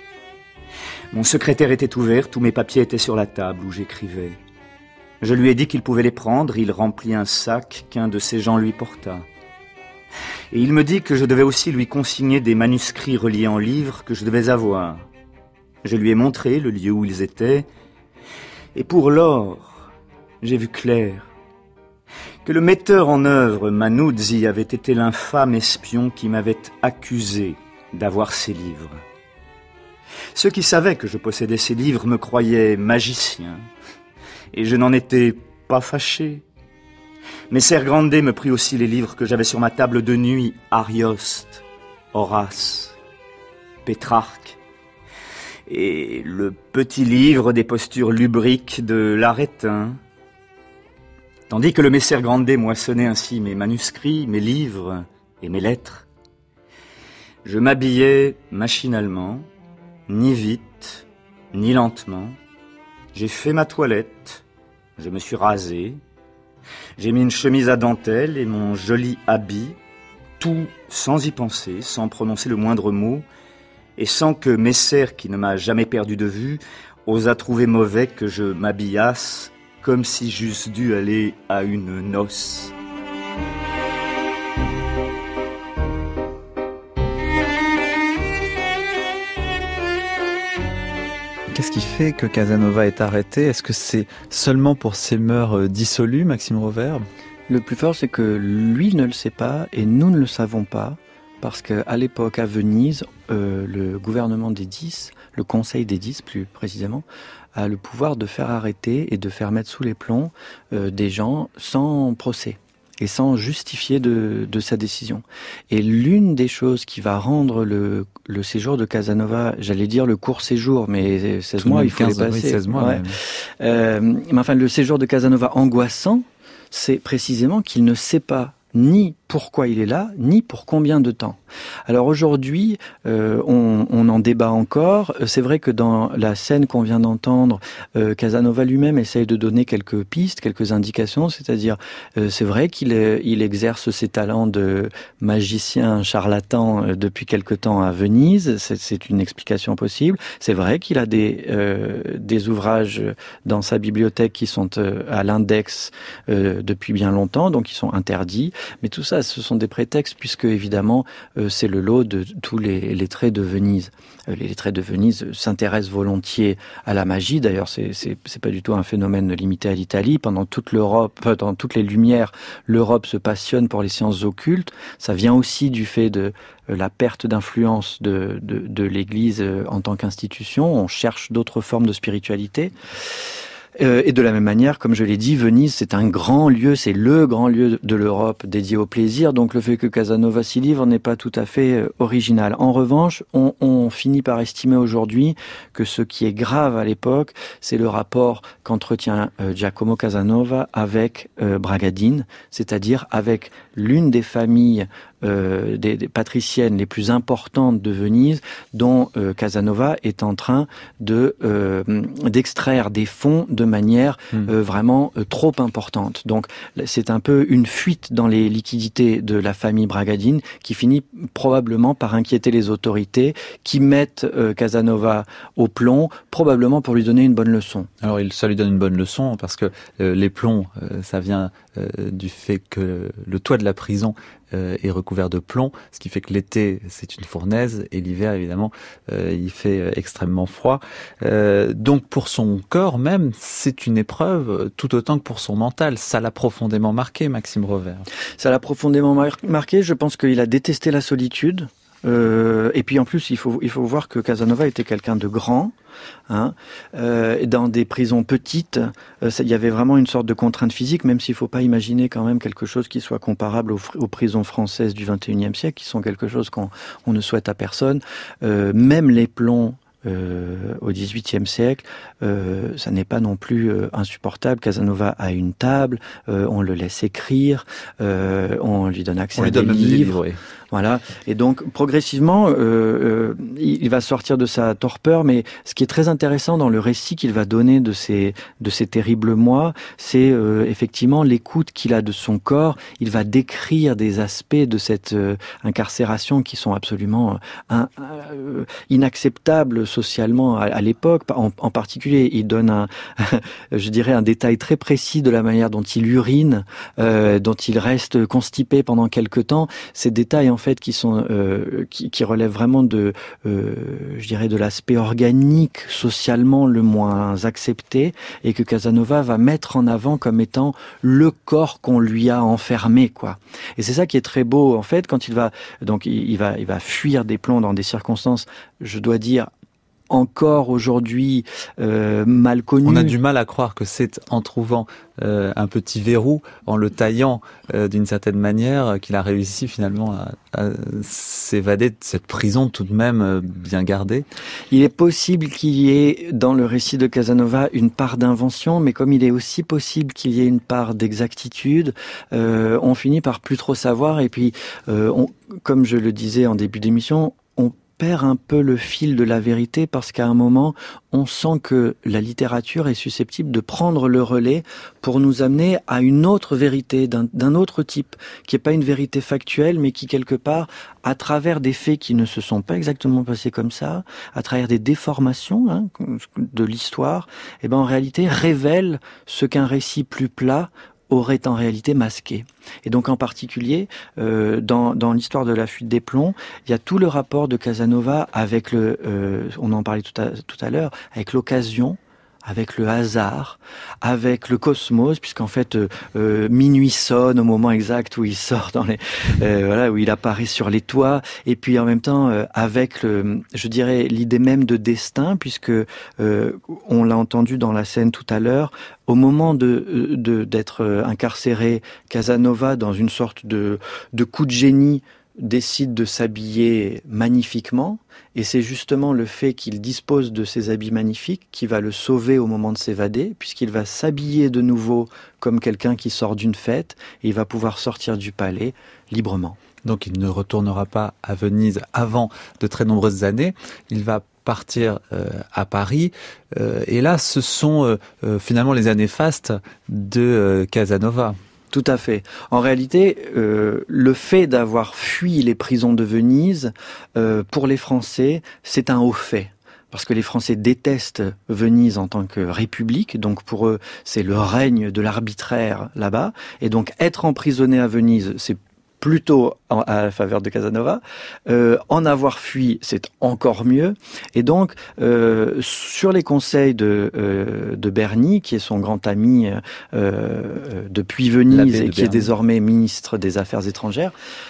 Mon secrétaire était ouvert, tous mes papiers étaient sur la table où j'écrivais. Je lui ai dit qu'il pouvait les prendre, il remplit un sac qu'un de ses gens lui porta. Et il me dit que je devais aussi lui consigner des manuscrits reliés en livres que je devais avoir. Je lui ai montré le lieu où ils étaient, et pour lors, j'ai vu clair que le metteur en œuvre, Manuzzi, avait été l'infâme espion qui m'avait accusé d'avoir ces livres. Ceux qui savaient que je possédais ces livres me croyaient magicien, et je n'en étais pas fâché. Messer Grande me prit aussi les livres que j'avais sur ma table de nuit, Arioste, Horace, Pétrarque, et le petit livre des postures lubriques de l'Arétin. Tandis que le Messer Grande moissonnait ainsi mes manuscrits, mes livres et mes lettres, je m'habillais machinalement, ni vite, ni lentement. J'ai fait ma toilette, je me suis rasé, j'ai mis une chemise à dentelle et mon joli habit, tout sans y penser, sans prononcer le moindre mot, et sans que Messer, qui ne m'a jamais perdu de vue, osa trouver mauvais que je m'habillasse comme si j'eusse dû aller à une noce. Qu'est-ce qui fait que Casanova est arrêté ? Est-ce que c'est seulement pour ses mœurs dissolues, Maxime Rovert ? Le plus fort, c'est que lui ne le sait pas et nous ne le savons pas, parce qu'à l'époque, à Venise, le gouvernement des 10, le conseil des 10 plus précisément, a le pouvoir de faire arrêter et de faire mettre sous les plombs des gens sans procès et sans justifier de sa décision. Et l'une des choses qui va rendre le séjour de Casanova, j'allais dire le court séjour, mais 16 mois, il faut les passer. 16 mois ouais. Mais enfin, le séjour de Casanova angoissant, c'est précisément qu'il ne sait pas ni pourquoi il est là, ni pour combien de temps. Alors aujourd'hui, on en débat encore. C'est vrai que dans la scène qu'on vient d'entendre, Casanova lui-même essaye de donner quelques pistes, quelques indications, c'est-à-dire c'est vrai qu'il exerce ses talents de magicien charlatan depuis quelque temps à Venise, c'est une explication possible. C'est vrai qu'il a des ouvrages dans sa bibliothèque qui sont à l'index depuis bien longtemps, donc ils sont interdits, mais tout ça, ce sont des prétextes puisque évidemment c'est le lot de tous les lettrés de Venise. Les lettrés de Venise s'intéressent volontiers à la magie. D'ailleurs, c'est pas du tout un phénomène limité à l'Italie. Pendant toute l'Europe, dans toutes les Lumières, l'Europe se passionne pour les sciences occultes. Ça vient aussi du fait de la perte d'influence de l'Église en tant qu'institution. On cherche d'autres formes de spiritualité. Et de la même manière, comme je l'ai dit, Venise, c'est un grand lieu, c'est le grand lieu de l'Europe dédié au plaisir. Donc le fait que Casanova s'y livre n'est pas tout à fait original. En revanche, on finit par estimer aujourd'hui que ce qui est grave à l'époque, c'est le rapport qu'entretient Giacomo Casanova avec Bragadine, c'est-à-dire avec l'une des familles des patriciennes les plus importantes de Venise, dont Casanova est en train d'extraire des fonds de manière vraiment trop importante. Donc c'est un peu une fuite dans les liquidités de la famille Bragadine qui finit probablement par inquiéter les autorités qui mettent Casanova au plomb, probablement pour lui donner une bonne leçon. Alors ça lui donne une bonne leçon parce que les plombs, ça vient du fait que le toit de la prison est recouvert de plomb, ce qui fait que l'été c'est une fournaise et l'hiver évidemment il fait extrêmement froid. Donc pour son corps même c'est une épreuve tout autant que pour son mental. Ça l'a profondément marqué, Maxime Revers. Ça l'a profondément marqué. Je pense qu'il a détesté la solitude. Et puis en plus, il faut voir que Casanova était quelqu'un de grand. Dans des prisons petites, il y avait vraiment une sorte de contrainte physique, même s'il ne faut pas imaginer quand même quelque chose qui soit comparable aux prisons françaises du XXIe siècle, qui sont quelque chose qu'on ne souhaite à personne. Même les plombs au XVIIIe siècle, ça n'est pas non plus insupportable. Casanova a une table, on le laisse écrire, on lui donne accès à des livres. Voilà. Et donc, progressivement, il va sortir de sa torpeur, mais ce qui est très intéressant dans le récit qu'il va donner de ces terribles mois, c'est effectivement l'écoute qu'il a de son corps. Il va décrire des aspects de cette incarcération qui sont absolument inacceptables socialement à l'époque. En particulier, il donne je dirais un détail très précis de la manière dont il urine, dont il reste constipé pendant quelque temps. Ces détails, en fait, qui sont qui relèvent vraiment je dirais de l'aspect organique socialement le moins accepté et que Casanova va mettre en avant comme étant le corps qu'on lui a enfermé, quoi. Et c'est ça qui est très beau en fait quand il va fuir des plombs dans des circonstances, je dois dire, encore aujourd'hui mal connu. On a du mal à croire que c'est en trouvant un petit verrou, en le taillant d'une certaine manière, qu'il a réussi finalement à s'évader de cette prison tout de même bien gardée. Il est possible qu'il y ait dans le récit de Casanova une part d'invention, mais comme il est aussi possible qu'il y ait une part d'exactitude, on finit par plus trop savoir et puis, comme je le disais en début d'émission, on perd un peu le fil de la vérité parce qu'à un moment, on sent que la littérature est susceptible de prendre le relais pour nous amener à une autre vérité, d'un autre type, qui n'est pas une vérité factuelle, mais qui quelque part, à travers des faits qui ne se sont pas exactement passés comme ça, à travers des déformations de l'histoire, en réalité révèle ce qu'un récit plus plat aurait en réalité masqué. Et donc en particulier, dans l'histoire de la fuite des plombs, il y a tout le rapport de Casanova avec on en parlait tout à l'heure, avec l'occasion, avec le hasard, avec le cosmos, puisqu'en fait minuit sonne au moment exact où il sort où il apparaît sur les toits, et puis en même temps avec je dirais l'idée même de destin, puisque on l'a entendu dans la scène tout à l'heure, au moment d'être incarcéré, Casanova, dans une sorte de coup de génie, décide de s'habiller magnifiquement, et c'est justement le fait qu'il dispose de ces habits magnifiques qui va le sauver au moment de s'évader, puisqu'il va s'habiller de nouveau comme quelqu'un qui sort d'une fête, et il va pouvoir sortir du palais librement. Donc il ne retournera pas à Venise avant de très nombreuses années, il va partir à Paris, et là ce sont finalement les années fastes de Casanova. Tout à fait. En réalité, le fait d'avoir fui les prisons de Venise, pour les Français, c'est un haut fait. Parce que les Français détestent Venise en tant que république, donc pour eux, c'est le règne de l'arbitraire là-bas. Et donc être emprisonné à Venise, c'est plutôt à la faveur de Casanova. En avoir fui, c'est encore mieux. Et donc, sur les conseils de Bernis, qui est son grand ami depuis Venise et qui est désormais ministre des Affaires étrangères,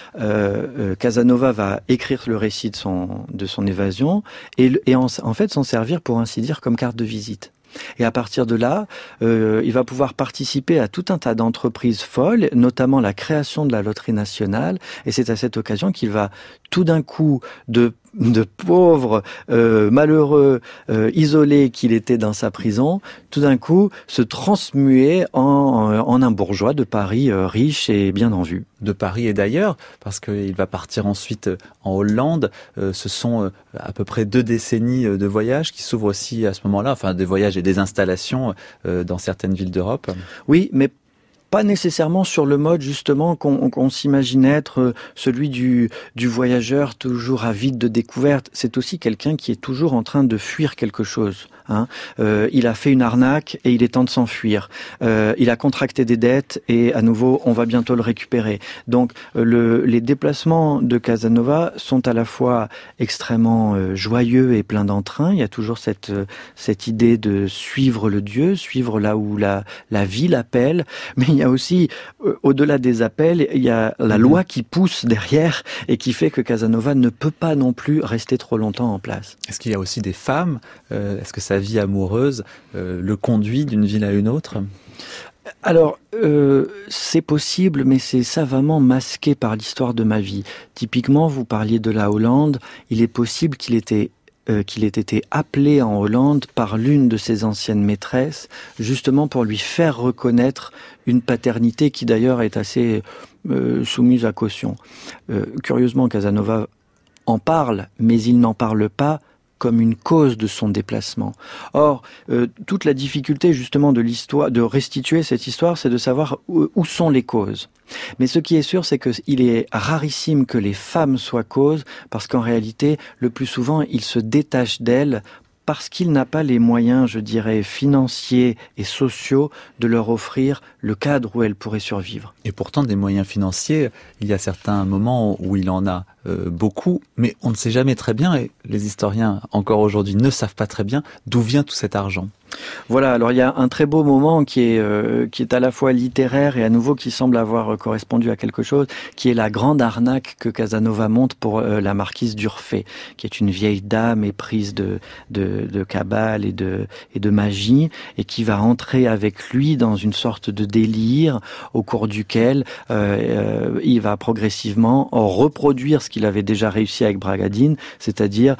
Casanova va écrire le récit de son évasion et en fait s'en servir, pour ainsi dire, comme carte de visite. Et à partir de là, il va pouvoir participer à tout un tas d'entreprises folles, notamment la création de la loterie nationale. Et c'est à cette occasion qu'il va tout d'un coup, de pauvre, malheureux, isolé qu'il était dans sa prison, tout d'un coup se transmuer en un bourgeois de Paris riche et bien en vue. De Paris et d'ailleurs, parce qu'il va partir ensuite en Hollande. Ce sont à peu près 2 décennies de voyages qui s'ouvrent aussi à ce moment-là, enfin des voyages et des installations dans certaines villes d'Europe. Oui, mais pas nécessairement sur le mode justement qu'on s'imagine être celui du voyageur toujours avide de découverte. C'est aussi quelqu'un qui est toujours en train de fuir quelque chose. Il a fait une arnaque et il est temps de s'enfuir. Il a contracté des dettes et à nouveau on va bientôt le récupérer. Donc les déplacements de Casanova sont à la fois extrêmement joyeux et pleins d'entrain. Il y a toujours cette idée de suivre le Dieu, suivre là où la vie l'appelle, mais il y a aussi, au-delà des appels, il y a la loi qui pousse derrière et qui fait que Casanova ne peut pas non plus rester trop longtemps en place. Est-ce qu'il y a aussi des femmes ? Est-ce que sa vie amoureuse le conduit d'une ville à une autre ? Alors, c'est possible, mais c'est savamment masqué par l'histoire de ma vie. Typiquement, vous parliez de la Hollande, il est possible qu'il ait été appelé en Hollande par l'une de ses anciennes maîtresses, justement pour lui faire reconnaître une paternité qui d'ailleurs est assez soumise à caution. Curieusement, Casanova en parle, mais il n'en parle pas comme une cause de son déplacement. Or, toute la difficulté justement de l'histoire, de restituer cette histoire, c'est de savoir où sont les causes. Mais ce qui est sûr, c'est qu'il est rarissime que les femmes soient causes, parce qu'en réalité, le plus souvent, il se détache d'elles parce qu'il n'a pas les moyens, je dirais, financiers et sociaux de leur offrir le cadre où elles pourraient survivre. Et pourtant, des moyens financiers, il y a certains moments où il en a beaucoup, mais on ne sait jamais très bien, et les historiens, encore aujourd'hui, ne savent pas très bien d'où vient tout cet argent. Voilà, alors il y a un très beau moment qui est à la fois littéraire et à nouveau qui semble avoir correspondu à quelque chose, qui est la grande arnaque que Casanova monte pour la marquise d'Urfé, qui est une vieille dame éprise de cabale et de magie, et qui va entrer avec lui dans une sorte de délire au cours duquel il va progressivement reproduire ce qu'il avait déjà réussi avec Bragadine, c'est-à-dire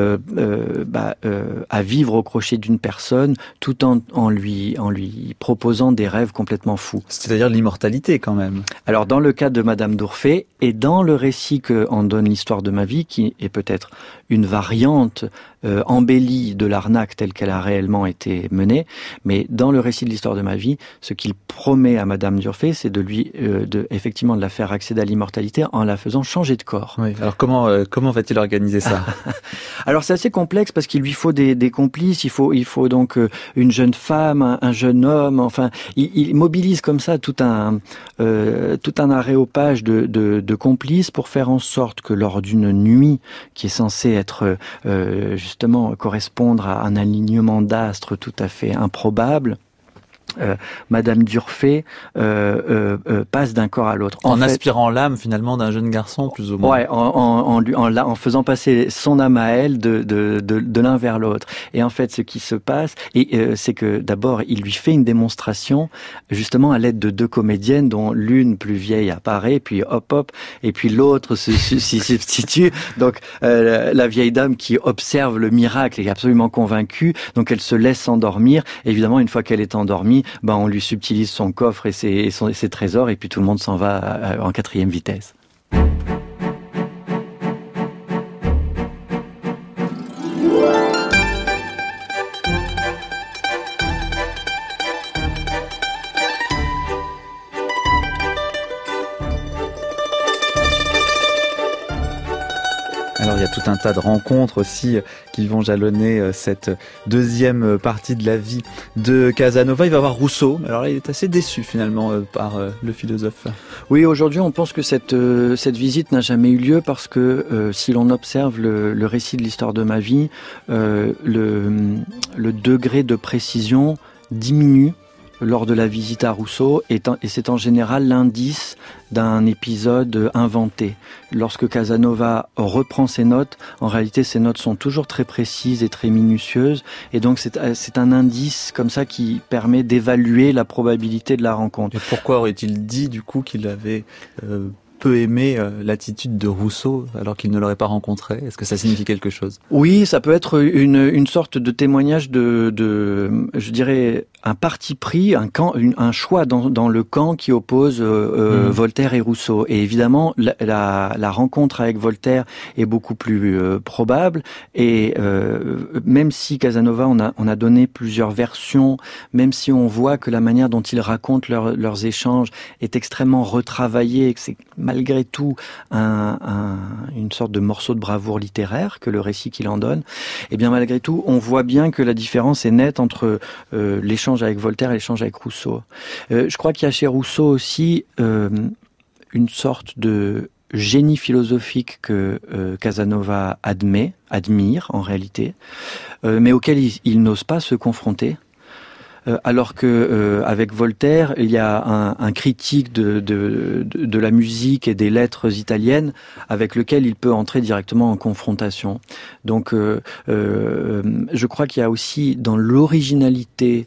à vivre au crochet d'une personne tout en lui proposant des rêves complètement fous. C'est-à-dire l'immortalité quand même. Alors dans le cas de Madame d'Urfé et dans le récit que en donne l'histoire de ma vie, qui est peut-être une variante embellie de l'arnaque telle qu'elle a réellement été menée, mais dans le récit de l'histoire de ma vie, ce qu'il promet à Madame d'Urfé, c'est effectivement de la faire accéder à l'immortalité en la faisant changer de corps. Oui. Alors comment va-t-il organiser ça? Alors c'est assez complexe parce qu'il lui faut des complices. Il faut donc une jeune femme, un jeune homme. Enfin, il mobilise comme ça tout un aréopage de complices pour faire en sorte que lors d'une nuit qui est censée être justement correspondre à un alignement d'astres tout à fait improbable, Madame Durfé passe d'un corps à l'autre. En aspirant l'âme finalement d'un jeune garçon, plus ou moins. Ouais, en faisant passer son âme à elle de l'un vers l'autre. Et en fait, ce qui se passe, c'est que d'abord, il lui fait une démonstration, justement à l'aide de deux comédiennes, dont l'une plus vieille apparaît, puis hop, et puis l'autre s'y substitue. Donc la vieille dame qui observe le miracle est absolument convaincue, donc elle se laisse endormir. Évidemment, une fois qu'elle est endormie, on lui subtilise son coffre et ses trésors, et puis tout le monde s'en va en 4e vitesse. Alors il y a tout un tas de rencontres aussi qui vont jalonner cette deuxième partie de la vie de Casanova. Il va voir Rousseau. Alors là, il est assez déçu finalement par le philosophe. Oui, aujourd'hui on pense que cette visite n'a jamais eu lieu parce que si l'on observe le récit de l'histoire de ma vie, le degré de précision diminue lors de la visite à Rousseau, et c'est en général l'indice d'un épisode inventé. Lorsque Casanova reprend ses notes, en réalité ces notes sont toujours très précises et très minutieuses, et donc c'est un indice comme ça qui permet d'évaluer la probabilité de la rencontre. Et pourquoi aurait-il dit du coup qu'il avait peu aimé l'attitude de Rousseau alors qu'il ne l'aurait pas rencontré? Est-ce que ça signifie quelque chose? Oui, ça peut être une sorte de témoignage de je dirais, un parti pris, un choix dans le camp qui oppose Voltaire et Rousseau. Et évidemment, la rencontre avec Voltaire est beaucoup plus probable. Et même si Casanova, on a donné plusieurs versions, même si on voit que la manière dont ils racontent leurs échanges est extrêmement retravaillée, que c'est malgré tout une sorte de morceau de bravoure littéraire que le récit qu'il en donne, et bien malgré tout, on voit bien que la différence est nette entre l'échange avec Voltaire et l'échange avec Rousseau. Je crois qu'il y a chez Rousseau aussi une sorte de génie philosophique que Casanova admire en réalité, mais auquel il n'ose pas se confronter. Alors que avec Voltaire, il y a un critique de la musique et des lettres italiennes avec lequel il peut entrer directement en confrontation. Donc je crois qu'il y a aussi dans l'originalité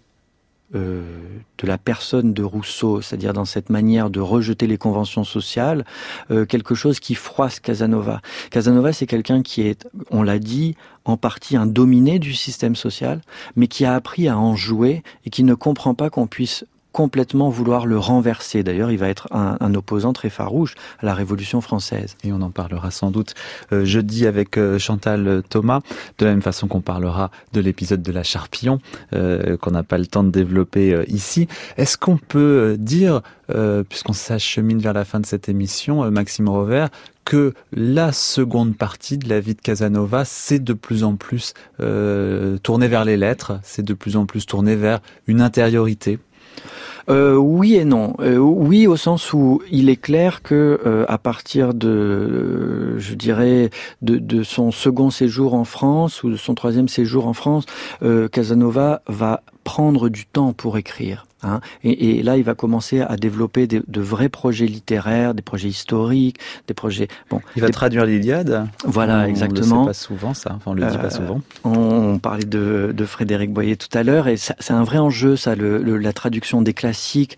de la personne de Rousseau, c'est-à-dire dans cette manière de rejeter les conventions sociales, quelque chose qui froisse Casanova. Casanova, c'est quelqu'un qui est, on l'a dit, en partie un dominé du système social, mais qui a appris à en jouer et qui ne comprend pas qu'on puisse complètement vouloir le renverser. D'ailleurs, il va être un opposant très farouche à la Révolution française. Et on en parlera sans doute jeudi avec Chantal Thomas, de la même façon qu'on parlera de l'épisode de la Charpillon, qu'on n'a pas le temps de développer ici. Est-ce qu'on peut dire, puisqu'on s'achemine vers la fin de cette émission, Maxime Rovert, que la seconde partie de la vie de Casanova, c'est de plus en plus tourné vers les lettres, c'est de plus en plus tourné vers une intériorité? Oui et non. Oui, au sens où il est clair que à partir de, je dirais, de son second séjour en France ou de son troisième séjour en France, Casanova va prendre du temps pour écrire. Hein. Et là, il va commencer à développer de vrais projets littéraires, des projets historiques, des projets... Bon, il va traduire l'Iliade. Voilà, exactement. On le sait pas souvent, ça. Enfin, on le dit pas souvent. On parlait de Frédéric Boyer tout à l'heure, et c'est un vrai enjeu, ça, la traduction des classiques.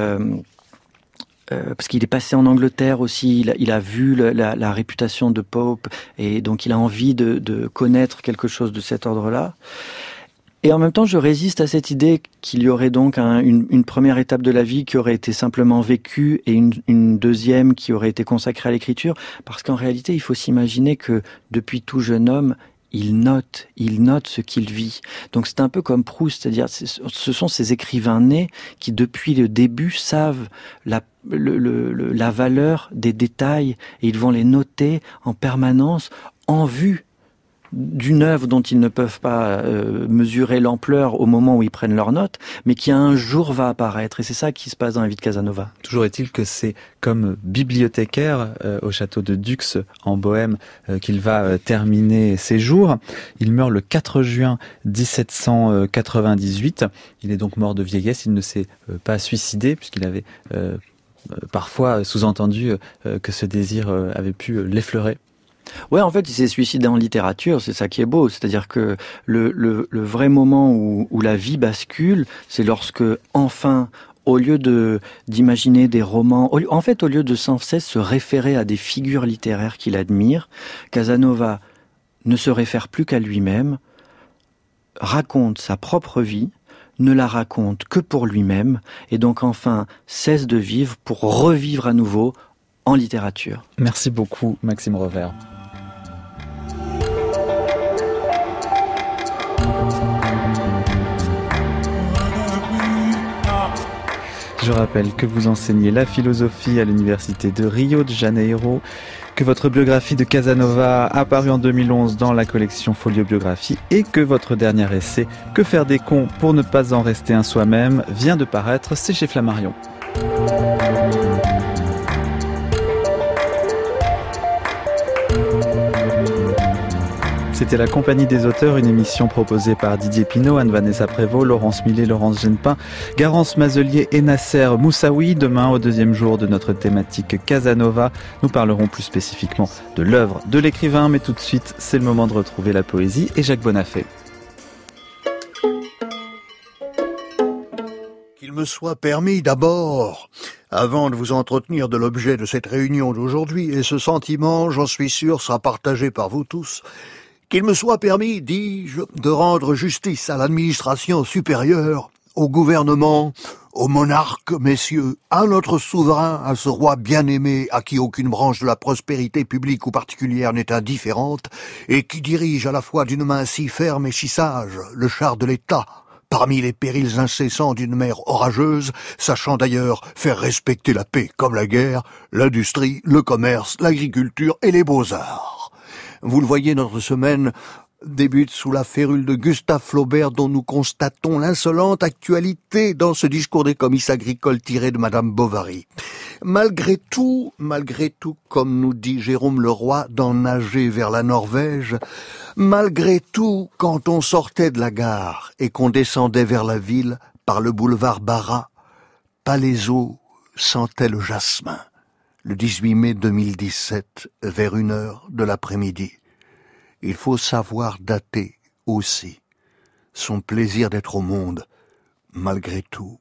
Parce qu'il est passé en Angleterre aussi, il a vu la réputation de Pope, et donc il a envie de connaître quelque chose de cet ordre-là. Et en même temps, je résiste à cette idée qu'il y aurait donc une première étape de la vie qui aurait été simplement vécue et une deuxième qui aurait été consacrée à l'écriture, parce qu'en réalité, il faut s'imaginer que depuis tout jeune homme, il note ce qu'il vit. Donc c'est un peu comme Proust, c'est-à-dire ce sont ces écrivains nés qui depuis le début savent la valeur des détails et ils vont les noter en permanence en vue d'une œuvre dont ils ne peuvent pas mesurer l'ampleur au moment où ils prennent leurs notes, mais qui un jour va apparaître. Et c'est ça qui se passe dans la vie de Casanova. Toujours est-il que c'est comme bibliothécaire au château de Dux en Bohême qu'il va terminer ses jours. Il meurt le 4 juin 1798. Il est donc mort de vieillesse. Il ne s'est pas suicidé puisqu'il avait parfois sous-entendu que ce désir avait pu l'effleurer. Ouais, en fait, il s'est suicidé en littérature, c'est ça qui est beau. C'est-à-dire que le vrai moment où la vie bascule, c'est lorsque, enfin, au lieu d'imaginer des romans, au lieu de sans cesse se référer à des figures littéraires qu'il admire, Casanova ne se réfère plus qu'à lui-même, raconte sa propre vie, ne la raconte que pour lui-même, et donc enfin cesse de vivre pour revivre à nouveau en littérature. Merci beaucoup, Maxime Revert. Je rappelle que vous enseignez la philosophie à l'université de Rio de Janeiro, que votre biographie de Casanova a paru en 2011 dans la collection Folio Biographie et que votre dernier essai « Que faire des cons pour ne pas en rester un soi-même » vient de paraître, c'est chez Flammarion. C'était La Compagnie des auteurs, une émission proposée par Didier Pinault, Anne-Vanessa Prévost, Laurence Millet, Laurence Genepin, Garance Mazelier et Nasser Moussaoui. Demain, au deuxième jour de notre thématique Casanova, nous parlerons plus spécifiquement de l'œuvre de l'écrivain. Mais tout de suite, c'est le moment de retrouver la poésie et Jacques Bonafé. Qu'il me soit permis d'abord, avant de vous entretenir de l'objet de cette réunion d'aujourd'hui, et ce sentiment, j'en suis sûr, sera partagé par vous tous, qu'il me soit permis, dis-je, de rendre justice à l'administration supérieure, au gouvernement, aux monarques, messieurs, à notre souverain, à ce roi bien-aimé, à qui aucune branche de la prospérité publique ou particulière n'est indifférente, et qui dirige à la fois d'une main si ferme et si sage le char de l'État, parmi les périls incessants d'une mer orageuse, sachant d'ailleurs faire respecter la paix comme la guerre, l'industrie, le commerce, l'agriculture et les beaux-arts. Vous le voyez, notre semaine débute sous la férule de Gustave Flaubert dont nous constatons l'insolente actualité dans ce discours des comices agricoles tiré de Madame Bovary. Malgré tout, comme nous dit Jérôme Leroy dans Nager vers la Norvège, malgré tout, quand on sortait de la gare et qu'on descendait vers la ville par le boulevard Barras, Palaiseau sentait le jasmin. Le 18 mai 2017, vers 1h de l'après-midi. Il faut savoir dater aussi son plaisir d'être au monde, malgré tout.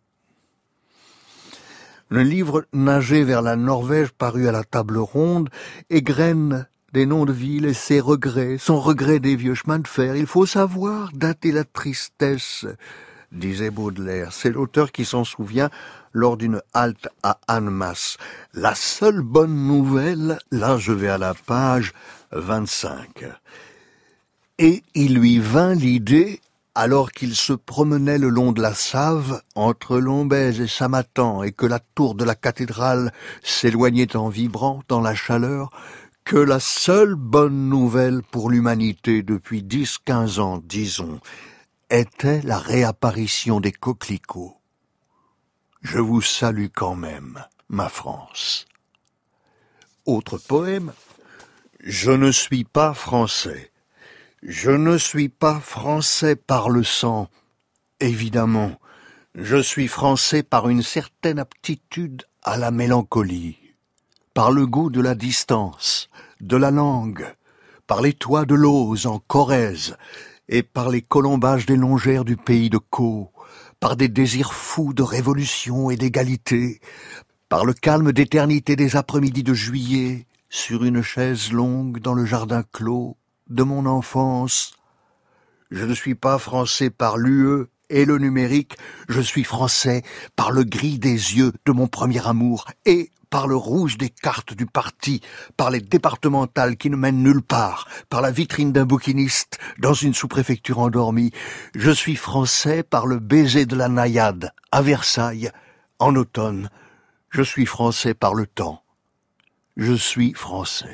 Le livre Nager vers la Norvège, paru à la table ronde, égrène des noms de villes et ses regrets, son regret des vieux chemins de fer. Il faut savoir dater la tristesse, disait Baudelaire. C'est l'auteur qui s'en souvient lors d'une halte à Annemasse. La seule bonne nouvelle, là je vais à la page 25. Et il lui vint l'idée, alors qu'il se promenait le long de la Save, entre Lombez et Samatan, et que la tour de la cathédrale s'éloignait en vibrant dans la chaleur, que la seule bonne nouvelle pour l'humanité depuis 10-15 ans, disons, était la réapparition des coquelicots. Je vous salue quand même, ma France. Autre poème. Je ne suis pas français. Je ne suis pas français par le sang, évidemment. Je suis français par une certaine aptitude à la mélancolie, par le goût de la distance, de la langue, par les toits de l'Auze en Corrèze, et par les colombages des longères du pays de Caux, par des désirs fous de révolution et d'égalité, par le calme d'éternité des après-midi de juillet, sur une chaise longue dans le jardin clos de mon enfance. Je ne suis pas français par l'UE et le numérique, je suis français par le gris des yeux de mon premier amour et par le rouge des cartes du parti, par les départementales qui ne mènent nulle part, par la vitrine d'un bouquiniste dans une sous-préfecture endormie. Je suis français par le baiser de la naïade, à Versailles, en automne. Je suis français par le temps. Je suis français.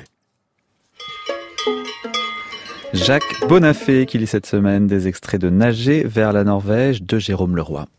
Jacques Bonafé qui lit cette semaine des extraits de Nager vers la Norvège de Jérôme Leroy.